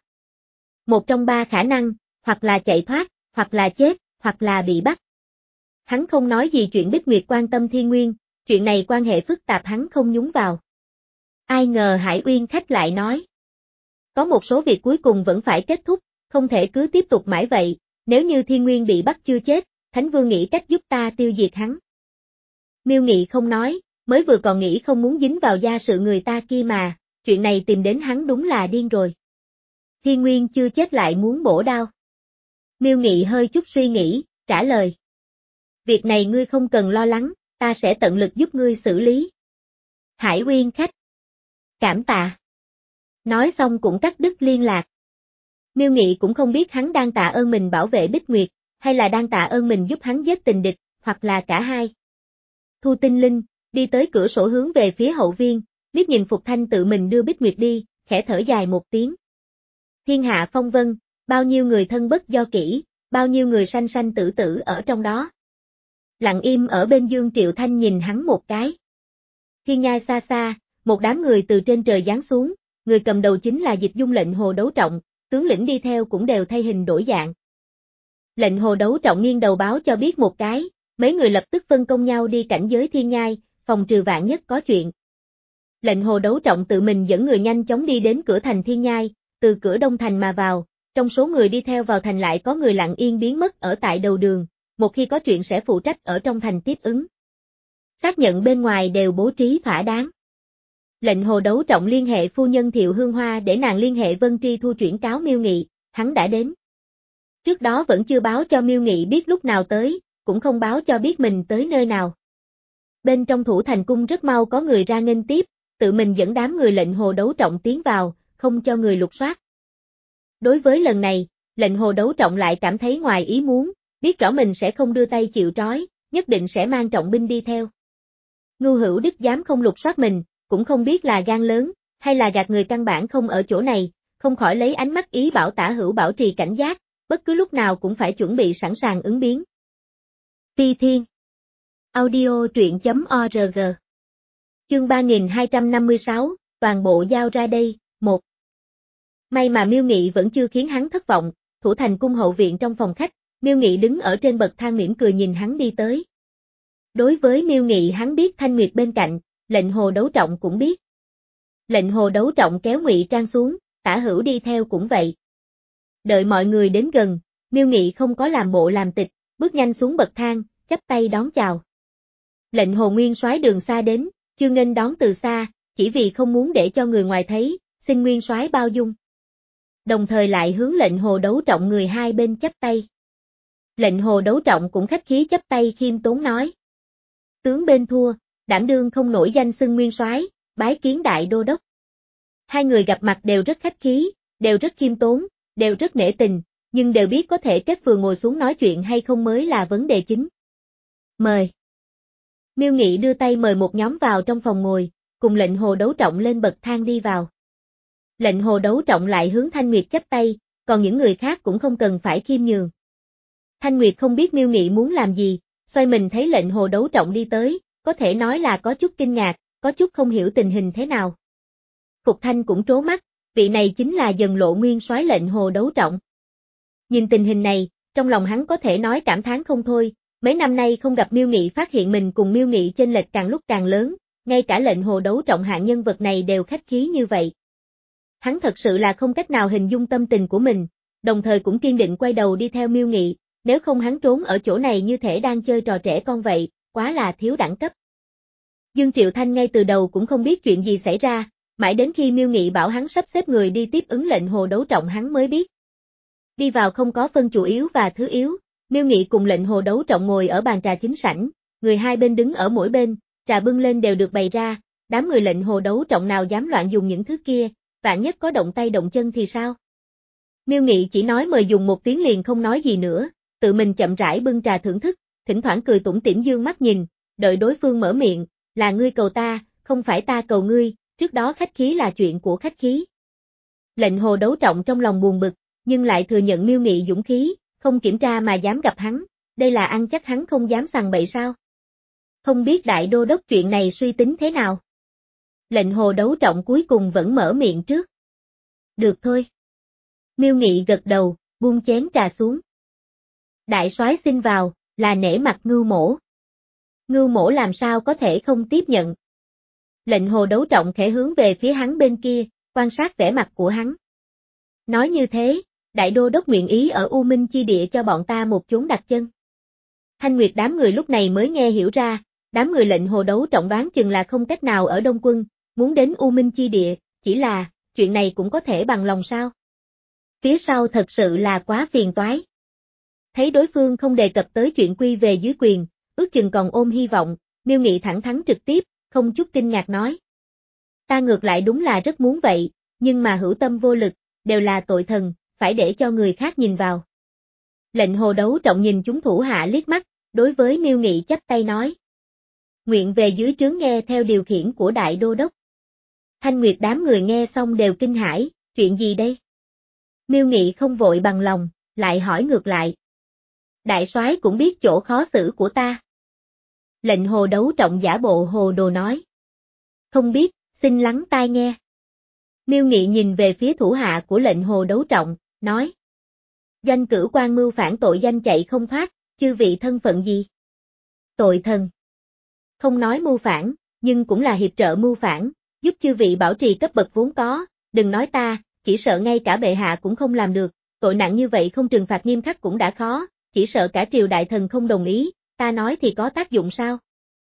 Một trong ba khả năng, hoặc là chạy thoát, hoặc là chết, hoặc là bị bắt. Hắn không nói gì chuyện Bích Nguyệt quan tâm Thiên Nguyên, chuyện này quan hệ phức tạp hắn không nhúng vào. Ai ngờ Hải Uyên khách lại nói. Có một số việc cuối cùng vẫn phải kết thúc, không thể cứ tiếp tục mãi vậy, nếu như Thiên Nguyên bị bắt chưa chết, Thánh Vương nghĩ cách giúp ta tiêu diệt hắn. Miêu Nghị không nói, mới vừa còn nghĩ không muốn dính vào gia sự người ta kia mà, chuyện này tìm đến hắn đúng là điên rồi. Thiên Nguyên chưa chết lại muốn bổ đao. Miêu Nghị hơi chút suy nghĩ, trả lời. Việc này ngươi không cần lo lắng, ta sẽ tận lực giúp ngươi xử lý. Hải Uyên khách. Cảm tạ. Nói xong cũng cắt đứt liên lạc. Miêu Nghị cũng không biết hắn đang tạ ơn mình bảo vệ Bích Nguyệt, hay là đang tạ ơn mình giúp hắn giết tình địch, hoặc là cả hai. Thu Tinh Linh, đi tới cửa sổ hướng về phía hậu viên, liếc nhìn Phục Thanh tự mình đưa Bích Nguyệt đi, khẽ thở dài một tiếng. Thiên hạ phong vân, bao nhiêu người thân bất do kỹ, bao nhiêu người sanh sanh tử tử ở trong đó. Lặng im ở bên Dương Triệu Thanh nhìn hắn một cái. Thiên nhai xa xa, một đám người từ trên trời giáng xuống, người cầm đầu chính là Dịch Dung lệnh Hồ Đấu Trọng, tướng lĩnh đi theo cũng đều thay hình đổi dạng. Lệnh Hồ Đấu Trọng nghiêng đầu báo cho biết một cái, mấy người lập tức phân công nhau đi cảnh giới thiên nhai, phòng trừ vạn nhất có chuyện. Lệnh Hồ Đấu Trọng tự mình dẫn người nhanh chóng đi đến cửa thành thiên nhai, từ cửa đông thành mà vào, trong số người đi theo vào thành lại có người lặng yên biến mất ở tại đầu đường, một khi có chuyện sẽ phụ trách ở trong thành tiếp ứng. Xác nhận bên ngoài đều bố trí thỏa đáng. Lệnh Hồ Đấu Trọng liên hệ phu nhân Thiệu Hương Hoa để nàng liên hệ Vân Tri Thu chuyển cáo Miêu Nghị, hắn đã đến. Trước đó vẫn chưa báo cho Miêu Nghị biết lúc nào tới, cũng không báo cho biết mình tới nơi nào. Bên trong thủ thành cung rất mau có người ra nghênh tiếp, tự mình dẫn đám người lệnh Hồ Đấu Trọng tiến vào, không cho người lục soát. Đối với lần này, lệnh Hồ Đấu Trọng lại cảm thấy ngoài ý muốn, biết rõ mình sẽ không đưa tay chịu trói, nhất định sẽ mang trọng binh đi theo. Ngưu Hữu Đức dám không lục soát mình, cũng không biết là gan lớn, hay là gạt người căn bản không ở chỗ này, không khỏi lấy ánh mắt ý bảo Tả Hữu bảo trì cảnh giác, bất cứ lúc nào cũng phải chuẩn bị sẵn sàng ứng biến. Phi Thiên Audio truyện.org Chương ba nghìn hai trăm năm mươi sáu, toàn bộ giao ra đây, một. May mà Miêu Nghị vẫn chưa khiến hắn thất vọng, thủ thành cung hậu viện trong phòng khách, Miêu Nghị đứng ở trên bậc thang mỉm cười nhìn hắn đi tới. Đối với Miêu Nghị hắn biết Thanh Nguyệt bên cạnh, lệnh Hồ Đấu Trọng cũng biết. Lệnh Hồ Đấu Trọng kéo Ngụy Trang xuống, Tả Hữu đi theo cũng vậy. Đợi mọi người đến gần, Miêu Nghị không có làm bộ làm tịch, bước nhanh xuống bậc thang, chắp tay đón chào. Lệnh Hồ Nguyên Soái đường xa đến, chưa nghênh đón từ xa, chỉ vì không muốn để cho người ngoài thấy, xin Nguyên Soái bao dung. Đồng thời lại hướng lệnh Hồ Đấu Trọng người hai bên chắp tay. Lệnh Hồ Đấu Trọng cũng khách khí chắp tay khiêm tốn nói. Tướng bên thua, đảm đương không nổi danh xưng Nguyên Soái, bái kiến đại đô đốc. Hai người gặp mặt đều rất khách khí, đều rất khiêm tốn, đều rất nể tình, nhưng đều biết có thể kết phường ngồi xuống nói chuyện hay không mới là vấn đề chính. Mời. Miêu Nghị đưa tay mời một nhóm vào trong phòng ngồi, cùng lệnh Hồ Đấu Trọng lên bậc thang đi vào. Lệnh Hồ Đấu Trọng lại hướng Thanh Nguyệt chắp tay, còn những người khác cũng không cần phải khiêm nhường. Thanh Nguyệt không biết Miêu Nghị muốn làm gì, xoay mình thấy lệnh Hồ Đấu Trọng đi tới, có thể nói là có chút kinh ngạc, có chút không hiểu tình hình thế nào. Phục Thanh cũng trố mắt, vị này chính là Dần Lộ Nguyên Soái lệnh Hồ Đấu Trọng. Nhìn tình hình này, trong lòng hắn có thể nói cảm thán không thôi, mấy năm nay không gặp Miêu Nghị phát hiện mình cùng Miêu Nghị chênh lệch càng lúc càng lớn, ngay cả lệnh Hồ Đấu Trọng hạng nhân vật này đều khách khí như vậy. Hắn thật sự là không cách nào hình dung tâm tình của mình, đồng thời cũng kiên định quay đầu đi theo Miêu Nghị, nếu không hắn trốn ở chỗ này như thể đang chơi trò trẻ con vậy, quá là thiếu đẳng cấp. Dương Triệu Thanh ngay từ đầu cũng không biết chuyện gì xảy ra, mãi đến khi Miêu Nghị bảo hắn sắp xếp người đi tiếp ứng lệnh Hồ Đấu Trọng hắn mới biết. Đi vào không có phân chủ yếu và thứ yếu, Miêu Nghị cùng lệnh Hồ Đấu Trọng ngồi ở bàn trà chính sảnh, người hai bên đứng ở mỗi bên, trà bưng lên đều được bày ra, đám người lệnh Hồ Đấu Trọng nào dám loạn dùng những thứ kia, vạn nhất có động tay động chân thì sao? Miêu Nghị chỉ nói mời dùng một tiếng liền không nói gì nữa, tự mình chậm rãi bưng trà thưởng thức, thỉnh thoảng cười tủm tỉm dương mắt nhìn, đợi đối phương mở miệng, là ngươi cầu ta, không phải ta cầu ngươi, trước đó khách khí là chuyện của khách khí. Lệnh Hồ Đấu Trọng trong lòng buồn bực, nhưng lại thừa nhận Miêu Nghị dũng khí, không kiểm tra mà dám gặp hắn, đây là ăn chắc hắn không dám sằng bậy sao? Không biết đại đô đốc chuyện này suy tính thế nào? Lệnh Hồ Đấu Trọng cuối cùng vẫn mở miệng trước. Được thôi. Miêu Nghị gật đầu, buông chén trà xuống. Đại soái xin vào, là nể mặt Ngưu Mỗ. Ngưu Mỗ làm sao có thể không tiếp nhận? Lệnh Hồ Đấu Trọng khẽ hướng về phía hắn bên kia, quan sát vẻ mặt của hắn. Nói như thế, đại đô đốc nguyện ý ở U Minh chi địa cho bọn ta một chốn đặt chân. Thanh Nguyệt đám người lúc này mới nghe hiểu ra, đám người lệnh Hồ Đấu Trọng đoán chừng là không cách nào ở Đông Quân, muốn đến U Minh chi địa, chỉ là, chuyện này cũng có thể bằng lòng sao? Phía sau thật sự là quá phiền toái. Thấy đối phương không đề cập tới chuyện quy về dưới quyền, ước chừng còn ôm hy vọng, Miêu Nghị thẳng thắn trực tiếp, không chút kinh ngạc nói. Ta ngược lại đúng là rất muốn vậy, nhưng mà hữu tâm vô lực, đều là tội thần, phải để cho người khác nhìn vào. Lệnh Hồ Đấu Trọng nhìn chúng thủ hạ liếc mắt, đối với Miêu Nghị chắp tay nói. Nguyện về dưới trướng nghe theo điều khiển của đại đô đốc. Thanh Nguyệt đám người nghe xong đều kinh hãi, chuyện gì đây? Miêu Nghị không vội bằng lòng, lại hỏi ngược lại. Đại soái cũng biết chỗ khó xử của ta. Lệnh Hồ Đấu Trọng giả bộ hồ đồ nói. Không biết, xin lắng tai nghe. Miêu Nghị nhìn về phía thủ hạ của lệnh Hồ Đấu Trọng, nói. Doanh cử quan mưu phản tội danh chạy không thoát, chư vị thân phận gì? Tội thần. Không nói mưu phản, nhưng cũng là hiệp trợ mưu phản, giúp chư vị bảo trì cấp bậc vốn có, đừng nói ta, chỉ sợ ngay cả bệ hạ cũng không làm được, tội nặng như vậy không trừng phạt nghiêm khắc cũng đã khó, chỉ sợ cả triều đại thần không đồng ý, ta nói thì có tác dụng sao?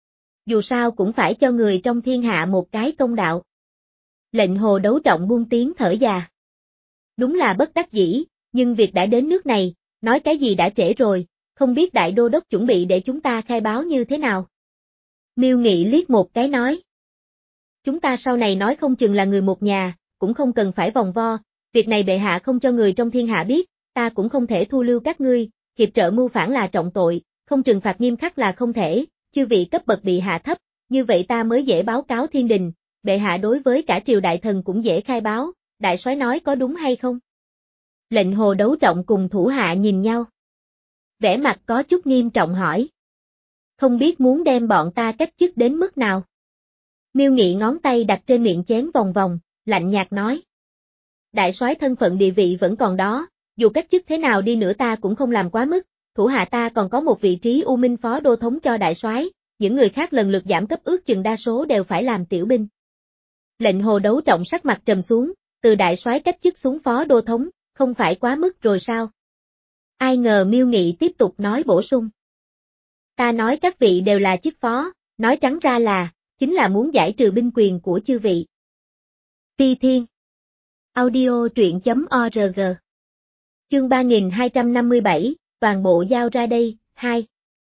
Dù sao cũng phải cho người trong thiên hạ một cái công đạo. Lệnh Hồ Đấu Trọng buông tiếng thở già. Đúng là bất đắc dĩ, nhưng việc đã đến nước này, nói cái gì đã trễ rồi, không biết đại đô đốc chuẩn bị để chúng ta khai báo như thế nào? Miêu Nghị liếc một cái nói. Chúng ta sau này nói không chừng là người một nhà, cũng không cần phải vòng vo, việc này bệ hạ không cho người trong thiên hạ biết, ta cũng không thể thu lưu các ngươi, hiệp trợ mưu phản là trọng tội, không trừng phạt nghiêm khắc là không thể, chư vị cấp bậc bị hạ thấp, như vậy ta mới dễ báo cáo thiên đình, bệ hạ đối với cả triều đại thần cũng dễ khai báo, đại soái nói có đúng hay không? Lệnh Hồ Đấu Trọng cùng thủ hạ nhìn nhau. Vẻ mặt có chút nghiêm trọng hỏi. Không biết muốn đem bọn ta cách chức đến mức nào? Miêu Nghị ngón tay đặt trên miệng chén vòng vòng, lạnh nhạt nói. Đại soái thân phận địa vị vẫn còn đó, dù cách chức thế nào đi nữa ta cũng không làm quá mức, thủ hạ ta còn có một vị trí U Minh phó đô thống cho đại soái, những người khác lần lượt giảm cấp ước chừng đa số đều phải làm tiểu binh. Lệnh Hồ Đấu Trọng sắc mặt trầm xuống, từ đại soái cách chức xuống phó đô thống, không phải quá mức rồi sao? Ai ngờ Miêu Nghị tiếp tục nói bổ sung. Ta nói các vị đều là chức phó, nói trắng ra là, chính là muốn giải trừ binh quyền của chư vị. Ti Thiên. Audio truyện chấm org. Chương ba nghìn hai trăm năm mươi bảy, toàn bộ giao ra đây, hai.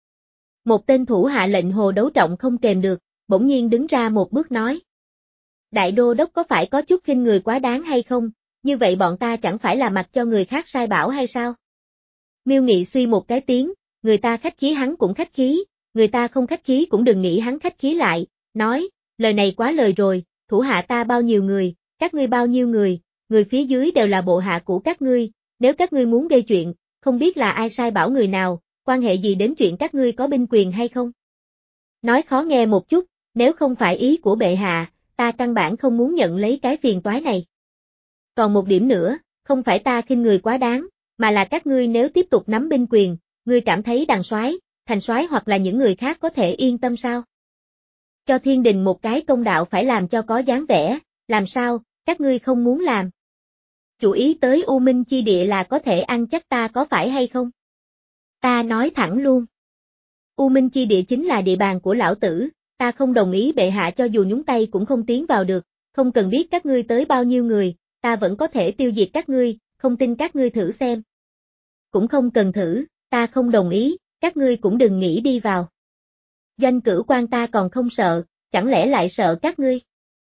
Một tên thủ hạ lệnh Hồ Đấu Trọng không kềm được, bỗng nhiên đứng ra một bước nói. Đại đô đốc có phải có chút khinh người quá đáng hay không, như vậy bọn ta chẳng phải là mặc cho người khác sai bảo hay sao? Miêu Nghị suy một cái tiếng, người ta khách khí hắn cũng khách khí, người ta không khách khí cũng đừng nghĩ hắn khách khí lại, nói, lời này quá lời rồi, thủ hạ ta bao nhiêu người, các ngươi bao nhiêu người, người phía dưới đều là bộ hạ của các ngươi, nếu các ngươi muốn gây chuyện, không biết là ai sai bảo người nào, quan hệ gì đến chuyện các ngươi có binh quyền hay không? Nói khó nghe một chút, nếu không phải ý của bệ hạ, ta căn bản không muốn nhận lấy cái phiền toái này. Còn một điểm nữa, không phải ta khinh người quá đáng, mà là các ngươi nếu tiếp tục nắm binh quyền, ngươi cảm thấy đằng soái, thành soái hoặc là những người khác có thể yên tâm sao? Cho thiên đình một cái công đạo phải làm cho có dáng vẻ, làm sao, các ngươi không muốn làm? Chủ ý tới U Minh chi địa là có thể ăn chắc ta có phải hay không? Ta nói thẳng luôn. U Minh chi địa chính là địa bàn của lão tử, ta không đồng ý bệ hạ cho dù nhúng tay cũng không tiến vào được, không cần biết các ngươi tới bao nhiêu người, ta vẫn có thể tiêu diệt các ngươi, không tin các ngươi thử xem. Cũng không cần thử, ta không đồng ý, các ngươi cũng đừng nghĩ đi vào. Doanh cử quan ta còn không sợ, chẳng lẽ lại sợ các ngươi?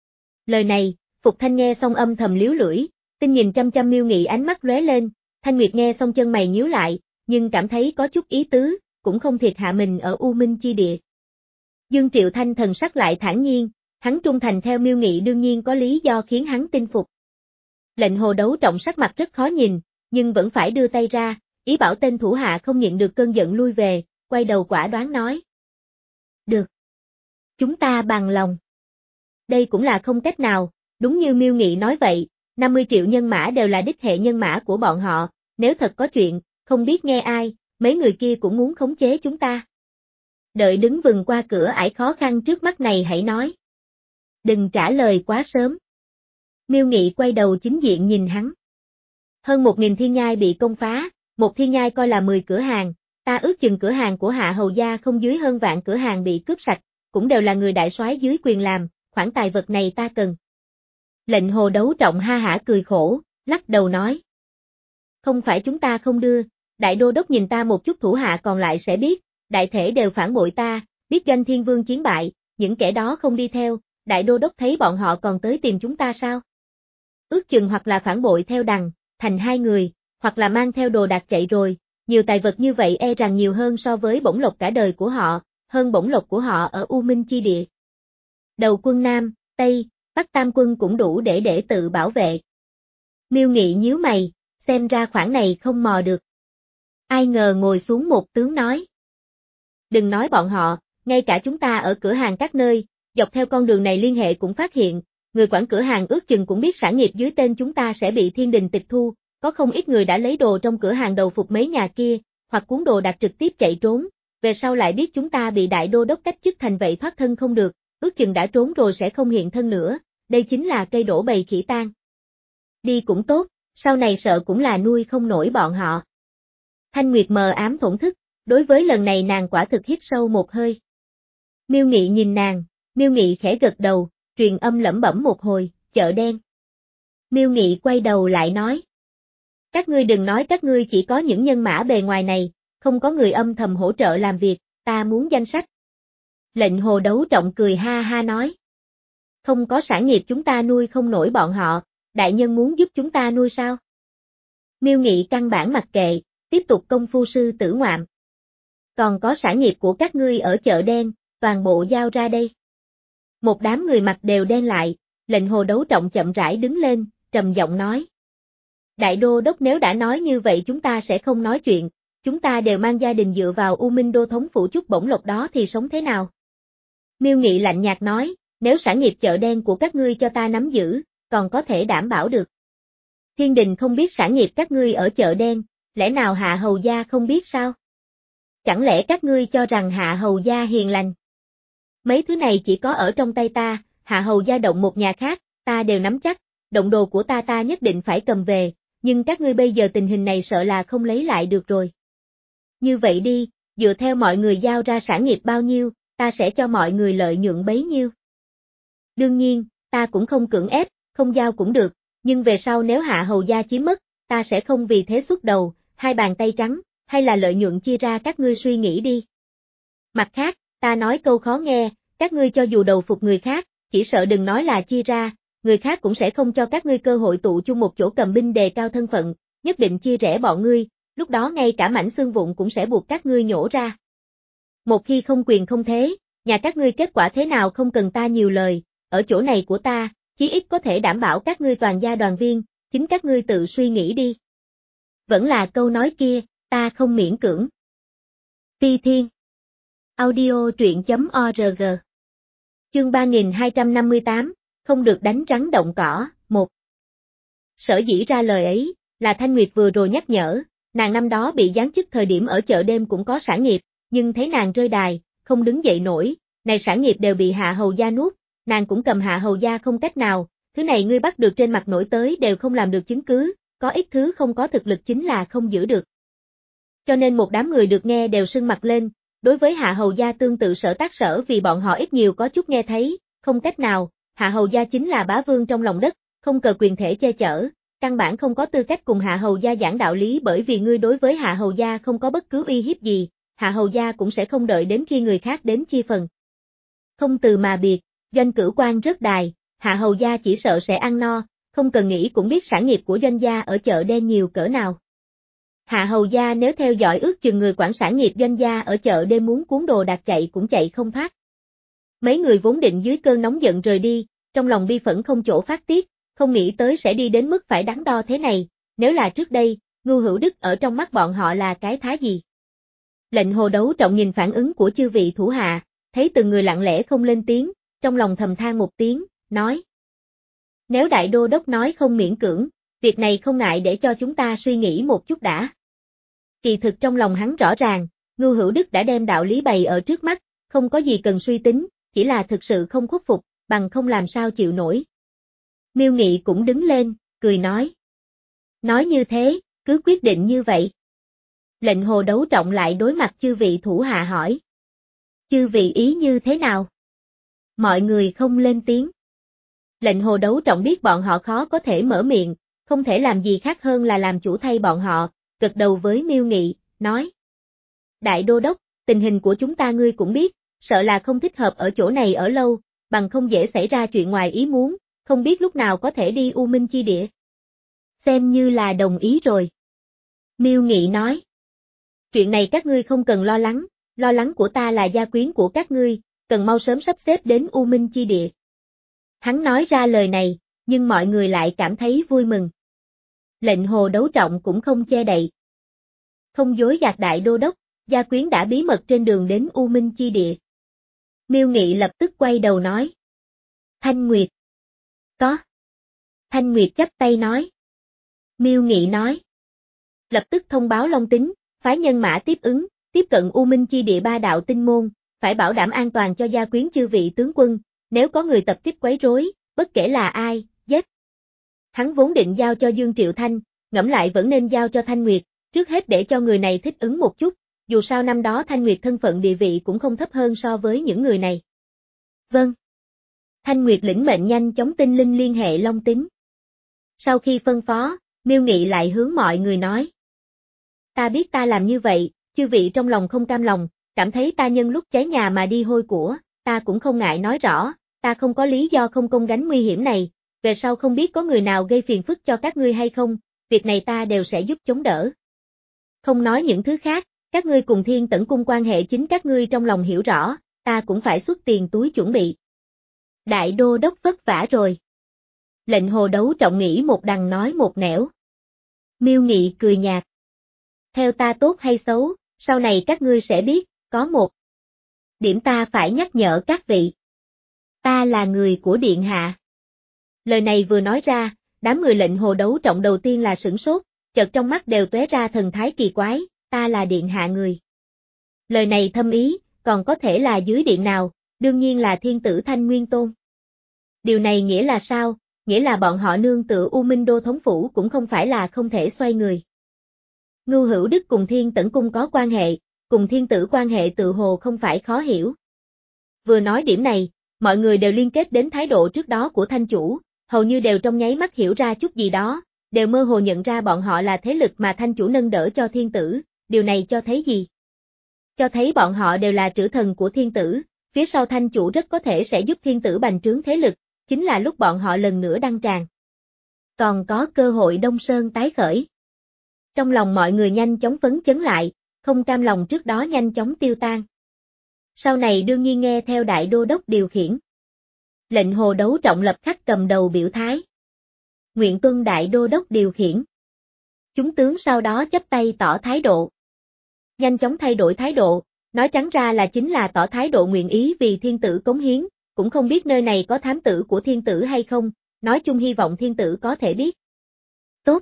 Lời này, Phục Thanh nghe xong âm thầm liếu lưỡi, tinh nhìn chăm chăm Miêu Nghị ánh mắt lóe lên, Thanh Nguyệt nghe xong chân mày nhíu lại, nhưng cảm thấy có chút ý tứ, cũng không thiệt hạ mình ở U Minh chi địa. Dương Triệu Thanh thần sắc lại thản nhiên, hắn trung thành theo Miêu Nghị đương nhiên có lý do khiến hắn tin phục. Lệnh Hồ Đấu Trọng sắc mặt rất khó nhìn, nhưng vẫn phải đưa tay ra, ý bảo tên thủ hạ không nhịn được cơn giận lui về, quay đầu quả đoán nói. Được. Chúng ta bằng lòng. Đây cũng là không cách nào, đúng như Miêu Nghị nói vậy, năm mươi triệu nhân mã đều là đích hệ nhân mã của bọn họ, nếu thật có chuyện, không biết nghe ai, mấy người kia cũng muốn khống chế chúng ta. Đợi đứng vừng qua cửa ải khó khăn trước mắt này hãy nói. Đừng trả lời quá sớm. Miêu Nghị quay đầu chính diện nhìn hắn. Hơn một nghìn thiên nhai bị công phá, một thiên nhai coi là mười cửa hàng, ta ước chừng cửa hàng của Hạ Hầu gia không dưới hơn vạn cửa hàng bị cướp sạch, cũng đều là người đại soái dưới quyền làm, khoản tài vật này ta cần. Lệnh Hồ Đấu Trọng ha hả cười khổ, lắc đầu nói. Không phải chúng ta không đưa, đại đô đốc nhìn ta một chút thủ hạ còn lại sẽ biết, đại thể đều phản bội ta, biết Doanh Thiên Vương chiến bại, những kẻ đó không đi theo, đại đô đốc thấy bọn họ còn tới tìm chúng ta sao? Ước chừng hoặc là phản bội theo đằng, thành hai người, hoặc là mang theo đồ đạc chạy rồi, nhiều tài vật như vậy e rằng nhiều hơn so với bổng lộc cả đời của họ, hơn bổng lộc của họ ở U Minh chi địa. Đầu quân Nam, Tây, Bắc tam quân cũng đủ để để tự bảo vệ. Miêu Nghị nhíu mày, xem ra khoản này không mò được. Ai ngờ ngồi xuống một tướng nói. Đừng nói bọn họ, ngay cả chúng ta ở cửa hàng các nơi, dọc theo con đường này liên hệ cũng phát hiện, người quản cửa hàng ước chừng cũng biết sản nghiệp dưới tên chúng ta sẽ bị thiên đình tịch thu, có không ít người đã lấy đồ trong cửa hàng đầu phục mấy nhà kia, hoặc cuốn đồ đặt trực tiếp chạy trốn, về sau lại biết chúng ta bị đại đô đốc cách chức thành vậy thoát thân không được, ước chừng đã trốn rồi sẽ không hiện thân nữa, đây chính là cây đổ bầy khỉ tan. Đi cũng tốt, sau này sợ cũng là nuôi không nổi bọn họ. Thanh Nguyệt mờ ám thổn thức, đối với lần này nàng quả thực hít sâu một hơi. Miêu Nghị nhìn nàng, Miêu Nghị khẽ gật đầu, truyền âm lẩm bẩm một hồi, chợ đen. Miêu Nghị quay đầu lại nói. Các ngươi đừng nói các ngươi chỉ có những nhân mã bề ngoài này, không có người âm thầm hỗ trợ làm việc, ta muốn danh sách. Lệnh Hồ Đấu Trọng cười ha ha nói. Không có sản nghiệp chúng ta nuôi không nổi bọn họ, đại nhân muốn giúp chúng ta nuôi sao? Miêu Nghị căn bản mặc kệ, tiếp tục công phu sư tử ngoạm. Còn có sản nghiệp của các ngươi ở chợ đen, toàn bộ giao ra đây. Một đám người mặt đều đen lại, lệnh Hồ Đấu Trọng chậm rãi đứng lên, trầm giọng nói. Đại đô đốc nếu đã nói như vậy chúng ta sẽ không nói chuyện, chúng ta đều mang gia đình dựa vào U Minh đô thống phủ chút bổng lộc đó thì sống thế nào? Miêu Nghị lạnh nhạt nói, nếu sản nghiệp chợ đen của các ngươi cho ta nắm giữ, còn có thể đảm bảo được. Thiên đình không biết sản nghiệp các ngươi ở chợ đen, lẽ nào Hạ Hầu gia không biết sao? Chẳng lẽ các ngươi cho rằng Hạ Hầu gia hiền lành? Mấy thứ này chỉ có ở trong tay ta, Hạ Hầu gia động một nhà khác, ta đều nắm chắc, động đồ của ta ta nhất định phải cầm về, nhưng các ngươi bây giờ tình hình này sợ là không lấy lại được rồi. Như vậy đi, dựa theo mọi người giao ra sản nghiệp bao nhiêu, ta sẽ cho mọi người lợi nhuận bấy nhiêu. Đương nhiên, ta cũng không cưỡng ép, không giao cũng được, nhưng về sau nếu Hạ Hầu gia chiếm mất, ta sẽ không vì thế xuất đầu, hai bàn tay trắng, hay là lợi nhuận chia ra các ngươi suy nghĩ đi. Mặt khác, ta nói câu khó nghe, các ngươi cho dù đầu phục người khác, chỉ sợ đừng nói là chia ra, người khác cũng sẽ không cho các ngươi cơ hội tụ chung một chỗ cầm binh đề cao thân phận, nhất định chia rẽ bọn ngươi, lúc đó ngay cả mảnh xương vụn cũng sẽ buộc các ngươi nhổ ra. Một khi không quyền không thế, nhà các ngươi kết quả thế nào không cần ta nhiều lời, ở chỗ này của ta, chí ít có thể đảm bảo các ngươi toàn gia đoàn viên, chính các ngươi tự suy nghĩ đi. Vẫn là câu nói kia, ta không miễn cưỡng. Ti Thiên Audio truyện.org Chương ba nghìn hai trăm năm mươi tám, không được đánh rắn động cỏ, một. Sở dĩ ra lời ấy, là Thanh Nguyệt vừa rồi nhắc nhở, nàng năm đó bị giáng chức thời điểm ở chợ đêm cũng có sản nghiệp, nhưng thấy nàng rơi đài, không đứng dậy nổi, này sản nghiệp đều bị Hạ Hầu gia nuốt, nàng cũng cầm Hạ Hầu gia không cách nào, thứ này ngươi bắt được trên mặt nổi tới đều không làm được chứng cứ, có ít thứ không có thực lực chính là không giữ được. Cho nên một đám người được nghe đều sưng mặt lên, đối với Hạ Hầu Gia tương tự sở tác sở vì bọn họ ít nhiều có chút nghe thấy, không cách nào, Hạ Hầu Gia chính là bá vương trong lòng đất, không cờ quyền thể che chở, căn bản không có tư cách cùng Hạ Hầu Gia giảng đạo lý bởi vì ngươi đối với Hạ Hầu Gia không có bất cứ uy hiếp gì, Hạ Hầu Gia cũng sẽ không đợi đến khi người khác đến chia phần. Không từ mà biệt, doanh cửu quan rớt đài, Hạ Hầu Gia chỉ sợ sẽ ăn no, không cần nghĩ cũng biết sản nghiệp của doanh gia ở chợ đen nhiều cỡ nào. Hạ Hầu Gia nếu theo dõi ước chừng người quản sản nghiệp doanh gia ở chợ đêm muốn cuốn đồ đạc chạy cũng chạy không thoát. Mấy người vốn định dưới cơn nóng giận rời đi, trong lòng bi phẫn không chỗ phát tiết, không nghĩ tới sẽ đi đến mức phải đắn đo thế này, nếu là trước đây, Ngưu Hữu Đức ở trong mắt bọn họ là cái thá gì. Lệnh Hồ Đấu Trọng nhìn phản ứng của chư vị thủ hạ, thấy từng người lặng lẽ không lên tiếng, trong lòng thầm than một tiếng, nói. Nếu đại đô đốc nói không miễn cưỡng, việc này không ngại để cho chúng ta suy nghĩ một chút đã. Kỳ thực trong lòng hắn rõ ràng, Ngưu Hữu Đức đã đem đạo lý bày ở trước mắt, không có gì cần suy tính, chỉ là thực sự không khuất phục, bằng không làm sao chịu nổi. Miêu Nghị cũng đứng lên, cười nói. Nói như thế, cứ quyết định như vậy. Lệnh Hồ Đấu Trọng lại đối mặt chư vị thủ hạ hỏi. Chư vị ý như thế nào? Mọi người không lên tiếng. Lệnh Hồ Đấu Trọng biết bọn họ khó có thể mở miệng, không thể làm gì khác hơn là làm chủ thay bọn họ, gật đầu với Miêu Nghị, nói. Đại đô đốc, tình hình của chúng ta ngươi cũng biết, sợ là không thích hợp ở chỗ này ở lâu, bằng không dễ xảy ra chuyện ngoài ý muốn, không biết lúc nào có thể đi U Minh chi địa. Xem như là đồng ý rồi. Miêu Nghị nói. Chuyện này các ngươi không cần lo lắng, lo lắng của ta là gia quyến của các ngươi, cần mau sớm sắp xếp đến U Minh chi địa. Hắn nói ra lời này, nhưng mọi người lại cảm thấy vui mừng. Lệnh Hồ Đấu Trọng cũng không che đậy. Không dối gạt đại đô đốc, gia quyến đã bí mật trên đường đến U Minh chi địa. Miêu Nghị lập tức quay đầu nói. Thanh Nguyệt. Có. Thanh Nguyệt chắp tay nói. Miêu Nghị nói. Lập tức thông báo Long Tính, phái nhân mã tiếp ứng, tiếp cận U Minh chi địa ba đạo tinh môn, phải bảo đảm an toàn cho gia quyến chư vị tướng quân, nếu có người tập kích quấy rối, bất kể là ai, giết. Hắn vốn định giao cho Dương Triệu Thanh, ngẫm lại vẫn nên giao cho Thanh Nguyệt, trước hết để cho người này thích ứng một chút, dù sao năm đó Thanh Nguyệt thân phận địa vị cũng không thấp hơn so với những người này. Vâng. Thanh Nguyệt lĩnh mệnh nhanh chóng tinh linh liên hệ Long Tính. Sau khi phân phó, Miêu Nghị lại hướng mọi người nói. Ta biết ta làm như vậy, chư vị trong lòng không cam lòng, cảm thấy ta nhân lúc cháy nhà mà đi hôi của, ta cũng không ngại nói rõ, ta không có lý do không công gánh nguy hiểm này, về sau không biết có người nào gây phiền phức cho các ngươi hay không, việc này ta đều sẽ giúp chống đỡ. Không nói những thứ khác, các ngươi cùng Thiên Tẩn Cung quan hệ chính các ngươi trong lòng hiểu rõ, ta cũng phải xuất tiền túi chuẩn bị. Đại đô đốc vất vả rồi. Lệnh Hồ Đấu Trọng nghĩ một đằng nói một nẻo. Miêu Nghị cười nhạt. Theo ta tốt hay xấu, sau này các ngươi sẽ biết, có một điểm ta phải nhắc nhở các vị. Ta là người của Điện Hạ. Lời này vừa nói ra, đám người Lệnh Hồ Đấu Trọng đầu tiên là sửng sốt, chợt trong mắt đều tóe ra thần thái kỳ quái, ta là Điện Hạ người. Lời này thâm ý, còn có thể là dưới điện nào, đương nhiên là Thiên Tử Thanh Nguyên Tôn. Điều này nghĩa là sao? Nghĩa là bọn họ nương tựa U Minh Đô thống phủ cũng không phải là không thể xoay người. Ngưu Hữu Đức cùng Thiên Tẩn Cung có quan hệ, cùng Thiên Tử quan hệ tự hồ không phải khó hiểu. Vừa nói điểm này, mọi người đều liên kết đến thái độ trước đó của Thanh Chủ, hầu như đều trong nháy mắt hiểu ra chút gì đó, đều mơ hồ nhận ra bọn họ là thế lực mà Thanh Chủ nâng đỡ cho Thiên Tử, điều này cho thấy gì? Cho thấy bọn họ đều là trữ thần của Thiên Tử, phía sau Thanh Chủ rất có thể sẽ giúp Thiên Tử bành trướng thế lực, chính là lúc bọn họ lần nữa đăng tràng. Còn có cơ hội Đông Sơn tái khởi. Trong lòng mọi người nhanh chóng phấn chấn lại, không cam lòng trước đó nhanh chóng tiêu tan. Sau này đương nhiên nghe theo đại đô đốc điều khiển. Lệnh Hồ Đấu Trọng lập khắc cầm đầu biểu thái. Nguyện tuân đại đô đốc điều khiển. Chúng tướng sau đó chắp tay tỏ thái độ. Nhanh chóng thay đổi thái độ, nói trắng ra là chính là tỏ thái độ nguyện ý vì Thiên Tử cống hiến, cũng không biết nơi này có thám tử của Thiên Tử hay không, nói chung hy vọng Thiên Tử có thể biết. Tốt.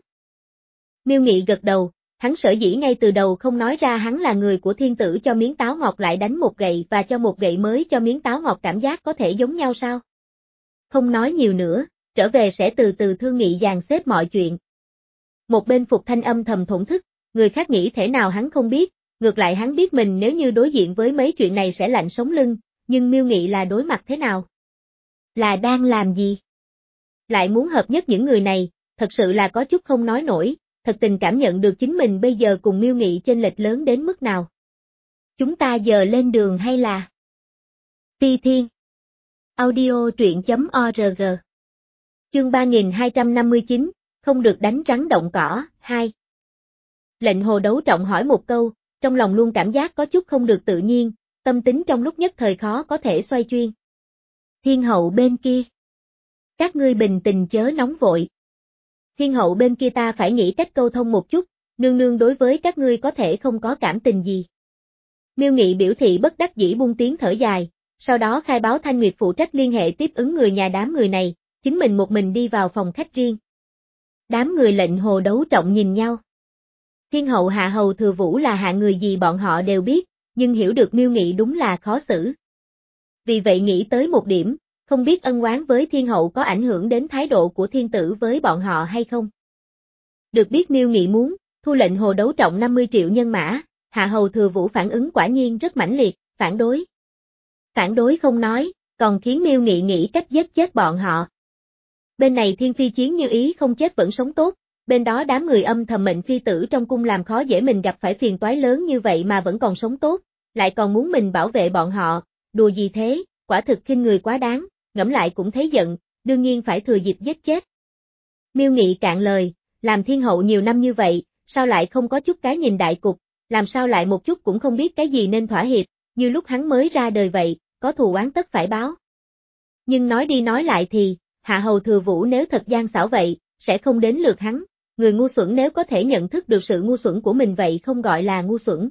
Miêu Nghị gật đầu, hắn sở dĩ ngay từ đầu không nói ra hắn là người của Thiên Tử cho miếng táo ngọt lại đánh một gậy và cho một gậy mới cho miếng táo ngọt cảm giác có thể giống nhau sao? Không nói nhiều nữa, trở về sẽ từ từ thương nghị dàn xếp mọi chuyện. Một bên Phục Thanh âm thầm thổn thức, người khác nghĩ thể nào hắn không biết, ngược lại hắn biết mình nếu như đối diện với mấy chuyện này sẽ lạnh sống lưng, nhưng Miêu Nghị là đối mặt thế nào? Là đang làm gì? Lại muốn hợp nhất những người này, thật sự là có chút không nói nổi, thật tình cảm nhận được chính mình bây giờ cùng Miêu Nghị chênh lệch lớn đến mức nào. Chúng ta giờ lên đường hay là? Phi Thiên. Audio truyện chấm org. Chương ba nghìn hai trăm năm mươi chín, không được đánh rắn động cỏ, hai. Lệnh Hồ Đấu Trọng hỏi một câu, trong lòng luôn cảm giác có chút không được tự nhiên, tâm tính trong lúc nhất thời khó có thể xoay chuyên. Thiên hậu bên kia. Các ngươi bình tình chớ nóng vội. Thiên hậu bên kia ta phải nghĩ cách câu thông một chút, nương nương đối với các ngươi có thể không có cảm tình gì. Miêu Nghị biểu thị bất đắc dĩ buông tiếng thở dài, sau đó khai báo Thanh Nguyệt phụ trách liên hệ tiếp ứng người nhà đám người này, chính mình một mình đi vào phòng khách riêng. Đám người Lệnh Hồ Đấu Trọng nhìn nhau. Thiên hậu Hạ Hầu Thừa Vũ là hạ người gì bọn họ đều biết, nhưng hiểu được Miêu Nghị đúng là khó xử. Vì vậy nghĩ tới một điểm, không biết ân oán với thiên hậu có ảnh hưởng đến thái độ của thiên tử với bọn họ hay không. Được biết Miêu Nghị muốn thu Lệnh Hồ Đấu Trọng năm mươi triệu nhân mã, Hạ Hầu Thừa Vũ phản ứng quả nhiên rất mãnh liệt, phản đối. Phản đối không nói, còn khiến Miêu Nghị nghĩ cách giết chết bọn họ. Bên này Thiên Phi chiến như ý không chết vẫn sống tốt, bên đó đám người âm thầm mệnh phi tử trong cung làm khó dễ mình gặp phải phiền toái lớn như vậy mà vẫn còn sống tốt, lại còn muốn mình bảo vệ bọn họ, đùa gì thế, quả thực khinh người quá đáng, ngẫm lại cũng thấy giận, đương nhiên phải thừa dịp giết chết. Miêu Nghị cạn lời, làm thiên hậu nhiều năm như vậy, sao lại không có chút cái nhìn đại cục, làm sao lại một chút cũng không biết cái gì nên thỏa hiệp, như lúc hắn mới ra đời vậy, có thù oán tất phải báo. Nhưng nói đi nói lại thì, Hạ Hầu Thừa Vũ nếu thật gian xảo vậy, sẽ không đến lượt hắn, người ngu xuẩn nếu có thể nhận thức được sự ngu xuẩn của mình vậy không gọi là ngu xuẩn.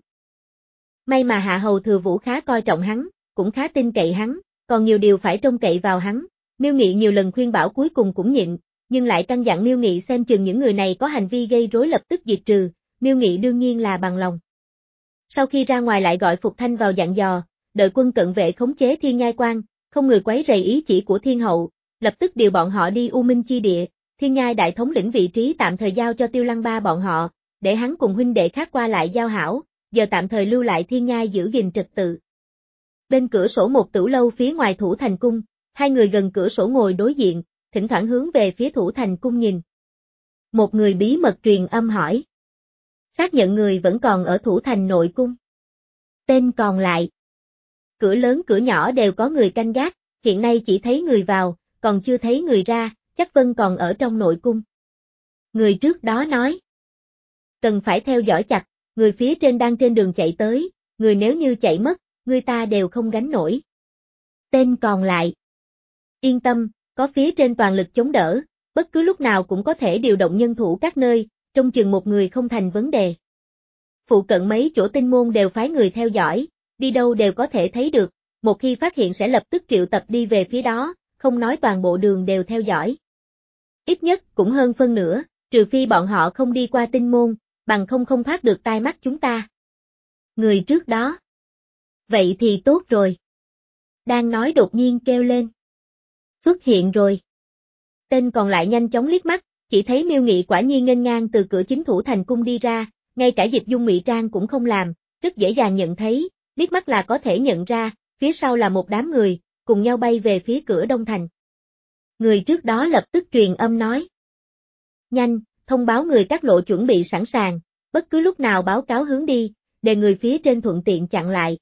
May mà Hạ Hầu Thừa Vũ khá coi trọng hắn, cũng khá tin cậy hắn, còn nhiều điều phải trông cậy vào hắn, Miêu Nghị nhiều lần khuyên bảo cuối cùng cũng nhịn, nhưng lại căn dặn Miêu Nghị xem chừng những người này có hành vi gây rối lập tức diệt trừ, Miêu Nghị đương nhiên là bằng lòng. Sau khi ra ngoài lại gọi Phục Thanh vào dặn dò, đợi quân cận vệ khống chế Thiên Nhai Quan, không người quấy rầy ý chỉ của thiên hậu, lập tức điều bọn họ đi U Minh chi địa, Thiên Nhai đại thống lĩnh vị trí tạm thời giao cho Tiêu Lăng Ba bọn họ, để hắn cùng huynh đệ khác qua lại giao hảo, giờ tạm thời lưu lại Thiên Nhai giữ gìn trật tự. Bên cửa sổ một tửu lâu phía ngoài Thủ Thành cung, hai người gần cửa sổ ngồi đối diện, thỉnh thoảng hướng về phía Thủ Thành cung nhìn. Một người bí mật truyền âm hỏi. Xác nhận người vẫn còn ở Thủ Thành nội cung. Tên còn lại. Cửa lớn cửa nhỏ đều có người canh gác, hiện nay chỉ thấy người vào, còn chưa thấy người ra, chắc Vân còn ở trong nội cung. Người trước đó nói. Cần phải theo dõi chặt, người phía trên đang trên đường chạy tới, người nếu như chạy mất, người ta đều không gánh nổi. Tên còn lại. Yên tâm, có phía trên toàn lực chống đỡ, bất cứ lúc nào cũng có thể điều động nhân thủ các nơi, trông chừng một người không thành vấn đề. Phụ cận mấy chỗ tinh môn đều phái người theo dõi, đi đâu đều có thể thấy được, một khi phát hiện sẽ lập tức triệu tập đi về phía đó, không nói toàn bộ đường đều theo dõi. Ít nhất cũng hơn phân nửa, trừ phi bọn họ không đi qua tinh môn, bằng không không thoát được tai mắt chúng ta. Người trước đó. Vậy thì tốt rồi. Đang nói đột nhiên kêu lên. Xuất hiện rồi. Tên còn lại nhanh chóng liếc mắt, chỉ thấy Miêu Nghị quả nhiên nghênh ngang từ cửa chính Thủ Thành cung đi ra, ngay cả dịch dung ngụy trang cũng không làm, rất dễ dàng nhận thấy, liếc mắt là có thể nhận ra, phía sau là một đám người, cùng nhau bay về phía cửa Đông Thành. Người trước đó lập tức truyền âm nói. Nhanh, thông báo người các lộ chuẩn bị sẵn sàng, bất cứ lúc nào báo cáo hướng đi, để người phía trên thuận tiện chặn lại.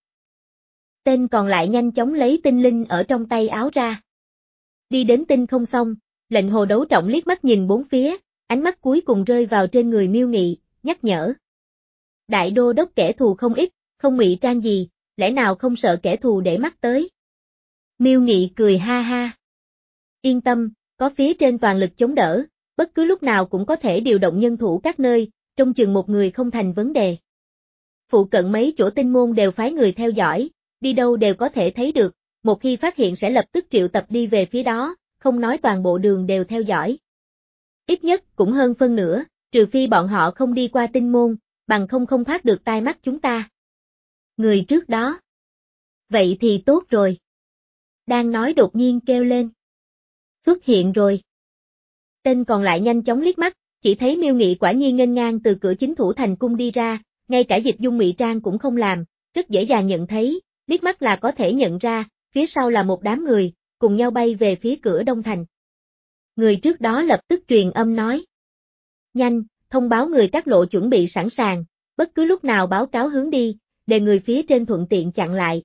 Tên còn lại nhanh chóng lấy tinh linh ở trong tay áo ra. Đi đến tinh không xong, Lệnh Hồ Đấu Trọng liếc mắt nhìn bốn phía, ánh mắt cuối cùng rơi vào trên người Miêu Nghị, nhắc nhở. Đại đô đốc kẻ thù không ít, không ngụy trang gì, lẽ nào không sợ kẻ thù để mắt tới. Miêu Nghị cười ha ha. Yên tâm, có phía trên toàn lực chống đỡ, bất cứ lúc nào cũng có thể điều động nhân thủ các nơi, trông chừng một người không thành vấn đề. Phụ cận mấy chỗ tinh môn đều phái người theo dõi, đi đâu đều có thể thấy được, một khi phát hiện sẽ lập tức triệu tập đi về phía đó, không nói toàn bộ đường đều theo dõi. Ít nhất cũng hơn phân nửa, trừ phi bọn họ không đi qua tinh môn, bằng không không thoát được tai mắt chúng ta. Người trước đó. Vậy thì tốt rồi. Đang nói đột nhiên kêu lên. Xuất hiện rồi. Tên còn lại nhanh chóng liếc mắt, chỉ thấy Miêu Nghị quả nhiên nghênh ngang từ cửa chính Thủ Thành cung đi ra, ngay cả dịch dung ngụy trang cũng không làm, rất dễ dàng nhận thấy, liếc mắt là có thể nhận ra, phía sau là một đám người, cùng nhau bay về phía cửa Đông Thành. Người trước đó lập tức truyền âm nói. Nhanh, thông báo người các lộ chuẩn bị sẵn sàng, bất cứ lúc nào báo cáo hướng đi, để người phía trên thuận tiện chặn lại.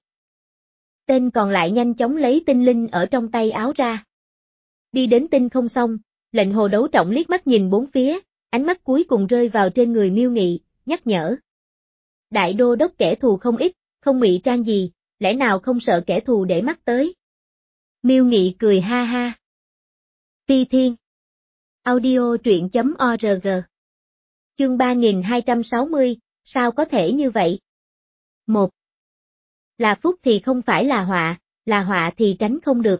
Tên còn lại nhanh chóng lấy tinh linh ở trong tay áo ra. Đi đến tinh không xong, lệnh Hồ Đấu Trọng liếc mắt nhìn bốn phía, ánh mắt cuối cùng rơi vào trên người Miêu Nghị, nhắc nhở. Đại đô đốc kẻ thù không ít, không ngụy trang gì, lẽ nào không sợ kẻ thù để mắt tới. Miêu Nghị cười ha ha. Phi Thiên Audio truyện.org Chương ba nghìn hai trăm sáu mươi, sao có thể như vậy? một. Là phúc thì không phải là họa, là họa thì tránh không được.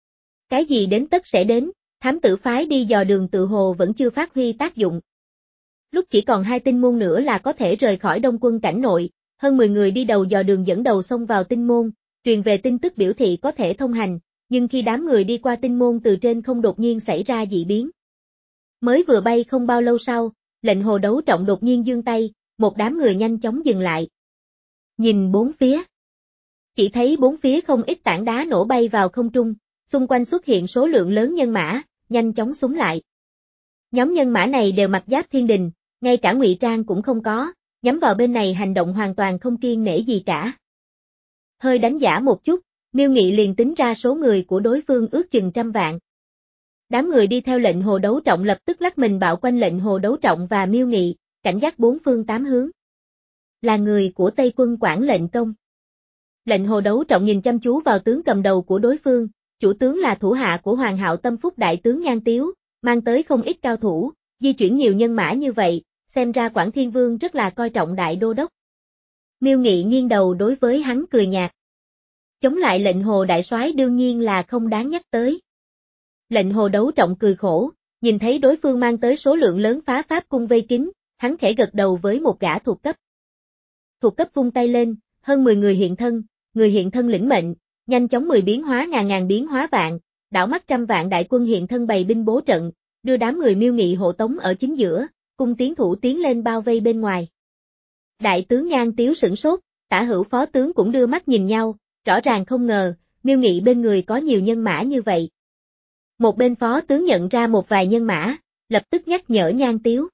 Cái gì đến tất sẽ đến, thám tử phái đi dò đường tự hồ vẫn chưa phát huy tác dụng. Lúc chỉ còn hai tinh môn nữa là có thể rời khỏi Đông quân cảnh nội, hơn mười người đi đầu dò đường dẫn đầu xông vào tinh môn, truyền về tin tức biểu thị có thể thông hành, nhưng khi đám người đi qua tinh môn từ trên không đột nhiên xảy ra dị biến. Mới vừa bay không bao lâu sau, lệnh Hồ Đấu Trọng đột nhiên giương tay, một đám người nhanh chóng dừng lại. Nhìn bốn phía. Chỉ thấy bốn phía không ít tảng đá nổ bay vào không trung, xung quanh xuất hiện số lượng lớn nhân mã, nhanh chóng súng lại. Nhóm nhân mã này đều mặc giáp thiên đình, ngay cả ngụy trang cũng không có, nhắm vào bên này hành động hoàn toàn không kiêng nể gì cả. Hơi đánh giá một chút, Miêu Nghị liền tính ra số người của đối phương ước chừng trăm vạn. Đám người đi theo lệnh Hồ Đấu Trọng lập tức lắc mình bạo quanh lệnh Hồ Đấu Trọng và Miêu Nghị, cảnh giác bốn phương tám hướng. Là người của Tây quân quản lệnh công. Lệnh Hồ Đấu Trọng nhìn chăm chú vào tướng cầm đầu của đối phương, chủ tướng là thủ hạ của Hoàng Hạo Tâm Phúc đại tướng Nhan Tiếu, mang tới không ít cao thủ, di chuyển nhiều nhân mã như vậy, xem ra Quảng Thiên Vương rất là coi trọng đại đô đốc. Miêu Nghị nghiêng đầu đối với hắn cười nhạt. Chống lại lệnh Hồ đại soái đương nhiên là không đáng nhắc tới. Lệnh Hồ Đấu Trọng cười khổ, nhìn thấy đối phương mang tới số lượng lớn phá pháp cung vây kín, hắn khẽ gật đầu với một gã thuộc cấp. Thuộc cấp vung tay lên, hơn mười người hiện thân, người hiện thân lĩnh mệnh, nhanh chóng mười biến hóa ngàn ngàn biến hóa vạn, đảo mắt trăm vạn đại quân hiện thân bày binh bố trận, đưa đám người Miêu Nghị hộ tống ở chính giữa, cung tiến thủ tiến lên bao vây bên ngoài. Đại tướng Nhan Tiếu sửng sốt, tả hữu phó tướng cũng đưa mắt nhìn nhau, rõ ràng không ngờ, Miêu Nghị bên người có nhiều nhân mã như vậy. Một bên phó tướng nhận ra một vài nhân mã, lập tức nhắc nhở Nhan Tiếu.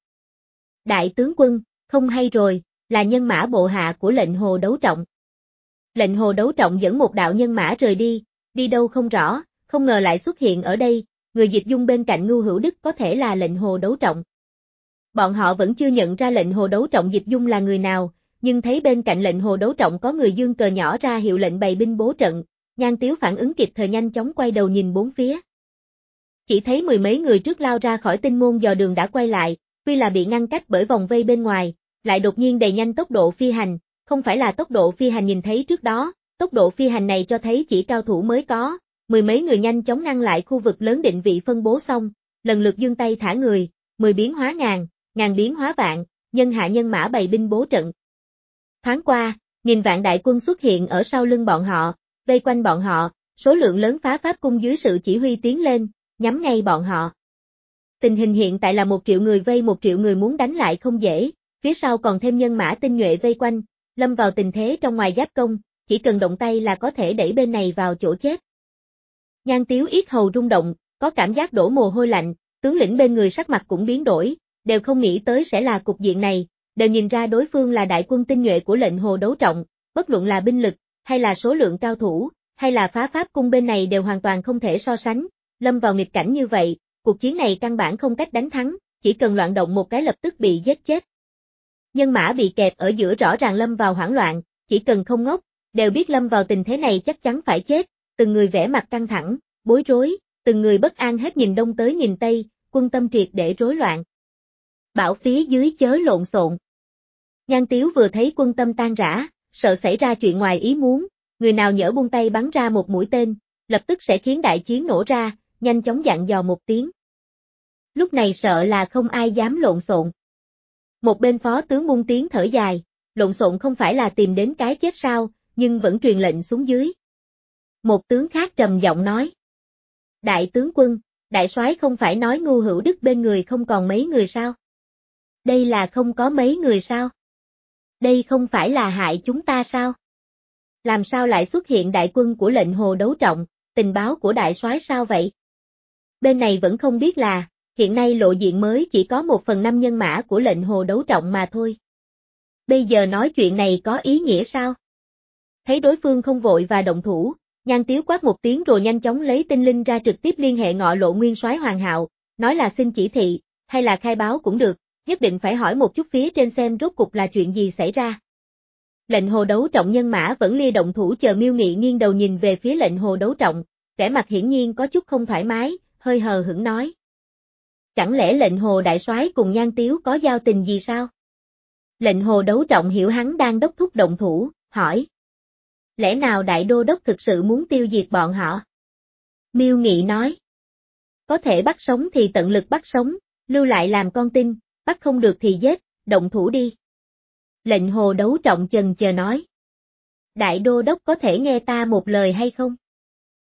Đại tướng quân, không hay rồi, là nhân mã bộ hạ của lệnh Hồ Đấu Trọng. Lệnh Hồ Đấu Trọng dẫn một đạo nhân mã rời đi, đi đâu không rõ, không ngờ lại xuất hiện ở đây, người dịch dung bên cạnh Ngưu Hữu Đức có thể là lệnh Hồ Đấu Trọng. Bọn họ vẫn chưa nhận ra lệnh Hồ Đấu Trọng dịch dung là người nào, nhưng thấy bên cạnh lệnh Hồ Đấu Trọng có người dương cờ nhỏ ra hiệu lệnh bày binh bố trận, Nhan Tiếu phản ứng kịp thời nhanh chóng quay đầu nhìn bốn phía. Chỉ thấy mười mấy người trước lao ra khỏi tinh môn dò đường đã quay lại, tuy là bị ngăn cách bởi vòng vây bên ngoài, lại đột nhiên đẩy nhanh tốc độ phi hành, không phải là tốc độ phi hành nhìn thấy trước đó, tốc độ phi hành này cho thấy chỉ cao thủ mới có, mười mấy người nhanh chóng ngăn lại khu vực lớn định vị phân bố xong, lần lượt giương tay thả người, mười biến hóa ngàn, ngàn biến hóa vạn, nhân hạ nhân mã bày binh bố trận. Thoáng qua, nghìn vạn đại quân xuất hiện ở sau lưng bọn họ, vây quanh bọn họ, số lượng lớn phá pháp cung dưới sự chỉ huy tiến lên, nhắm ngay bọn họ. Tình hình hiện tại là một triệu người vây một triệu người muốn đánh lại không dễ, phía sau còn thêm nhân mã tinh nhuệ vây quanh, lâm vào tình thế trong ngoài giáp công, chỉ cần động tay là có thể đẩy bên này vào chỗ chết. Nhan Tiếu yết hầu rung động, có cảm giác đổ mồ hôi lạnh, tướng lĩnh bên người sắc mặt cũng biến đổi, đều không nghĩ tới sẽ là cục diện này, đều nhìn ra đối phương là đại quân tinh nhuệ của lệnh Hồ Đấu Trọng, bất luận là binh lực, hay là số lượng cao thủ, hay là phá pháp cung bên này đều hoàn toàn không thể so sánh, lâm vào nghịch cảnh như vậy, cuộc chiến này căn bản không cách đánh thắng, chỉ cần loạn động một cái lập tức bị giết chết. Nhân mã bị kẹp ở giữa rõ ràng lâm vào hoảng loạn, chỉ cần không ngốc, đều biết lâm vào tình thế này chắc chắn phải chết, từng người vẻ mặt căng thẳng, bối rối, từng người bất an hết nhìn đông tới nhìn tây, quân tâm triệt để rối loạn. Bảo phía dưới chớ lộn xộn. Nhan Tiếu vừa thấy quân tâm tan rã, sợ xảy ra chuyện ngoài ý muốn, người nào nhỡ buông tay bắn ra một mũi tên, lập tức sẽ khiến đại chiến nổ ra, nhanh chóng dặn dò một tiếng. Lúc này sợ là không ai dám lộn xộn. Một bên phó tướng buông tiếng thở dài, lộn xộn không phải là tìm đến cái chết sao, nhưng vẫn truyền lệnh xuống dưới. Một tướng khác trầm giọng nói. Đại tướng quân, đại soái không phải nói Ngưu Hữu Đức bên người không còn mấy người sao? Đây là không có mấy người sao? Đây không phải là hại chúng ta sao? Làm sao lại xuất hiện đại quân của lệnh Hồ Đấu Trọng, tình báo của đại soái sao vậy? Bên này vẫn không biết là, hiện nay lộ diện mới chỉ có một phần năm nhân mã của lệnh Hồ Đấu Trọng mà thôi. Bây giờ nói chuyện này có ý nghĩa sao? Thấy đối phương không vội và động thủ, Nhan Tiếu quát một tiếng rồi nhanh chóng lấy tinh linh ra trực tiếp liên hệ Ngọ Lộ Nguyên soái Hoàng Hạo, nói là xin chỉ thị, hay là khai báo cũng được, nhất định phải hỏi một chút phía trên xem rốt cục là chuyện gì xảy ra. Lệnh Hồ Đấu Trọng nhân mã vẫn lia động thủ chờ Miêu Nghị nghiêng đầu nhìn về phía lệnh Hồ Đấu Trọng, vẻ mặt hiển nhiên có chút không thoải mái, hơi hờ hững nói. Chẳng lẽ lệnh Hồ đại soái cùng Nhan Tiếu có giao tình gì sao? Lệnh Hồ Đấu Trọng hiểu hắn đang đốc thúc động thủ, hỏi. Lẽ nào đại đô đốc thực sự muốn tiêu diệt bọn họ? Miêu Nghị nói. Có thể bắt sống thì tận lực bắt sống, lưu lại làm con tin, bắt không được thì giết, động thủ đi. Lệnh Hồ Đấu Trọng chần chờ nói. Đại đô đốc có thể nghe ta một lời hay không?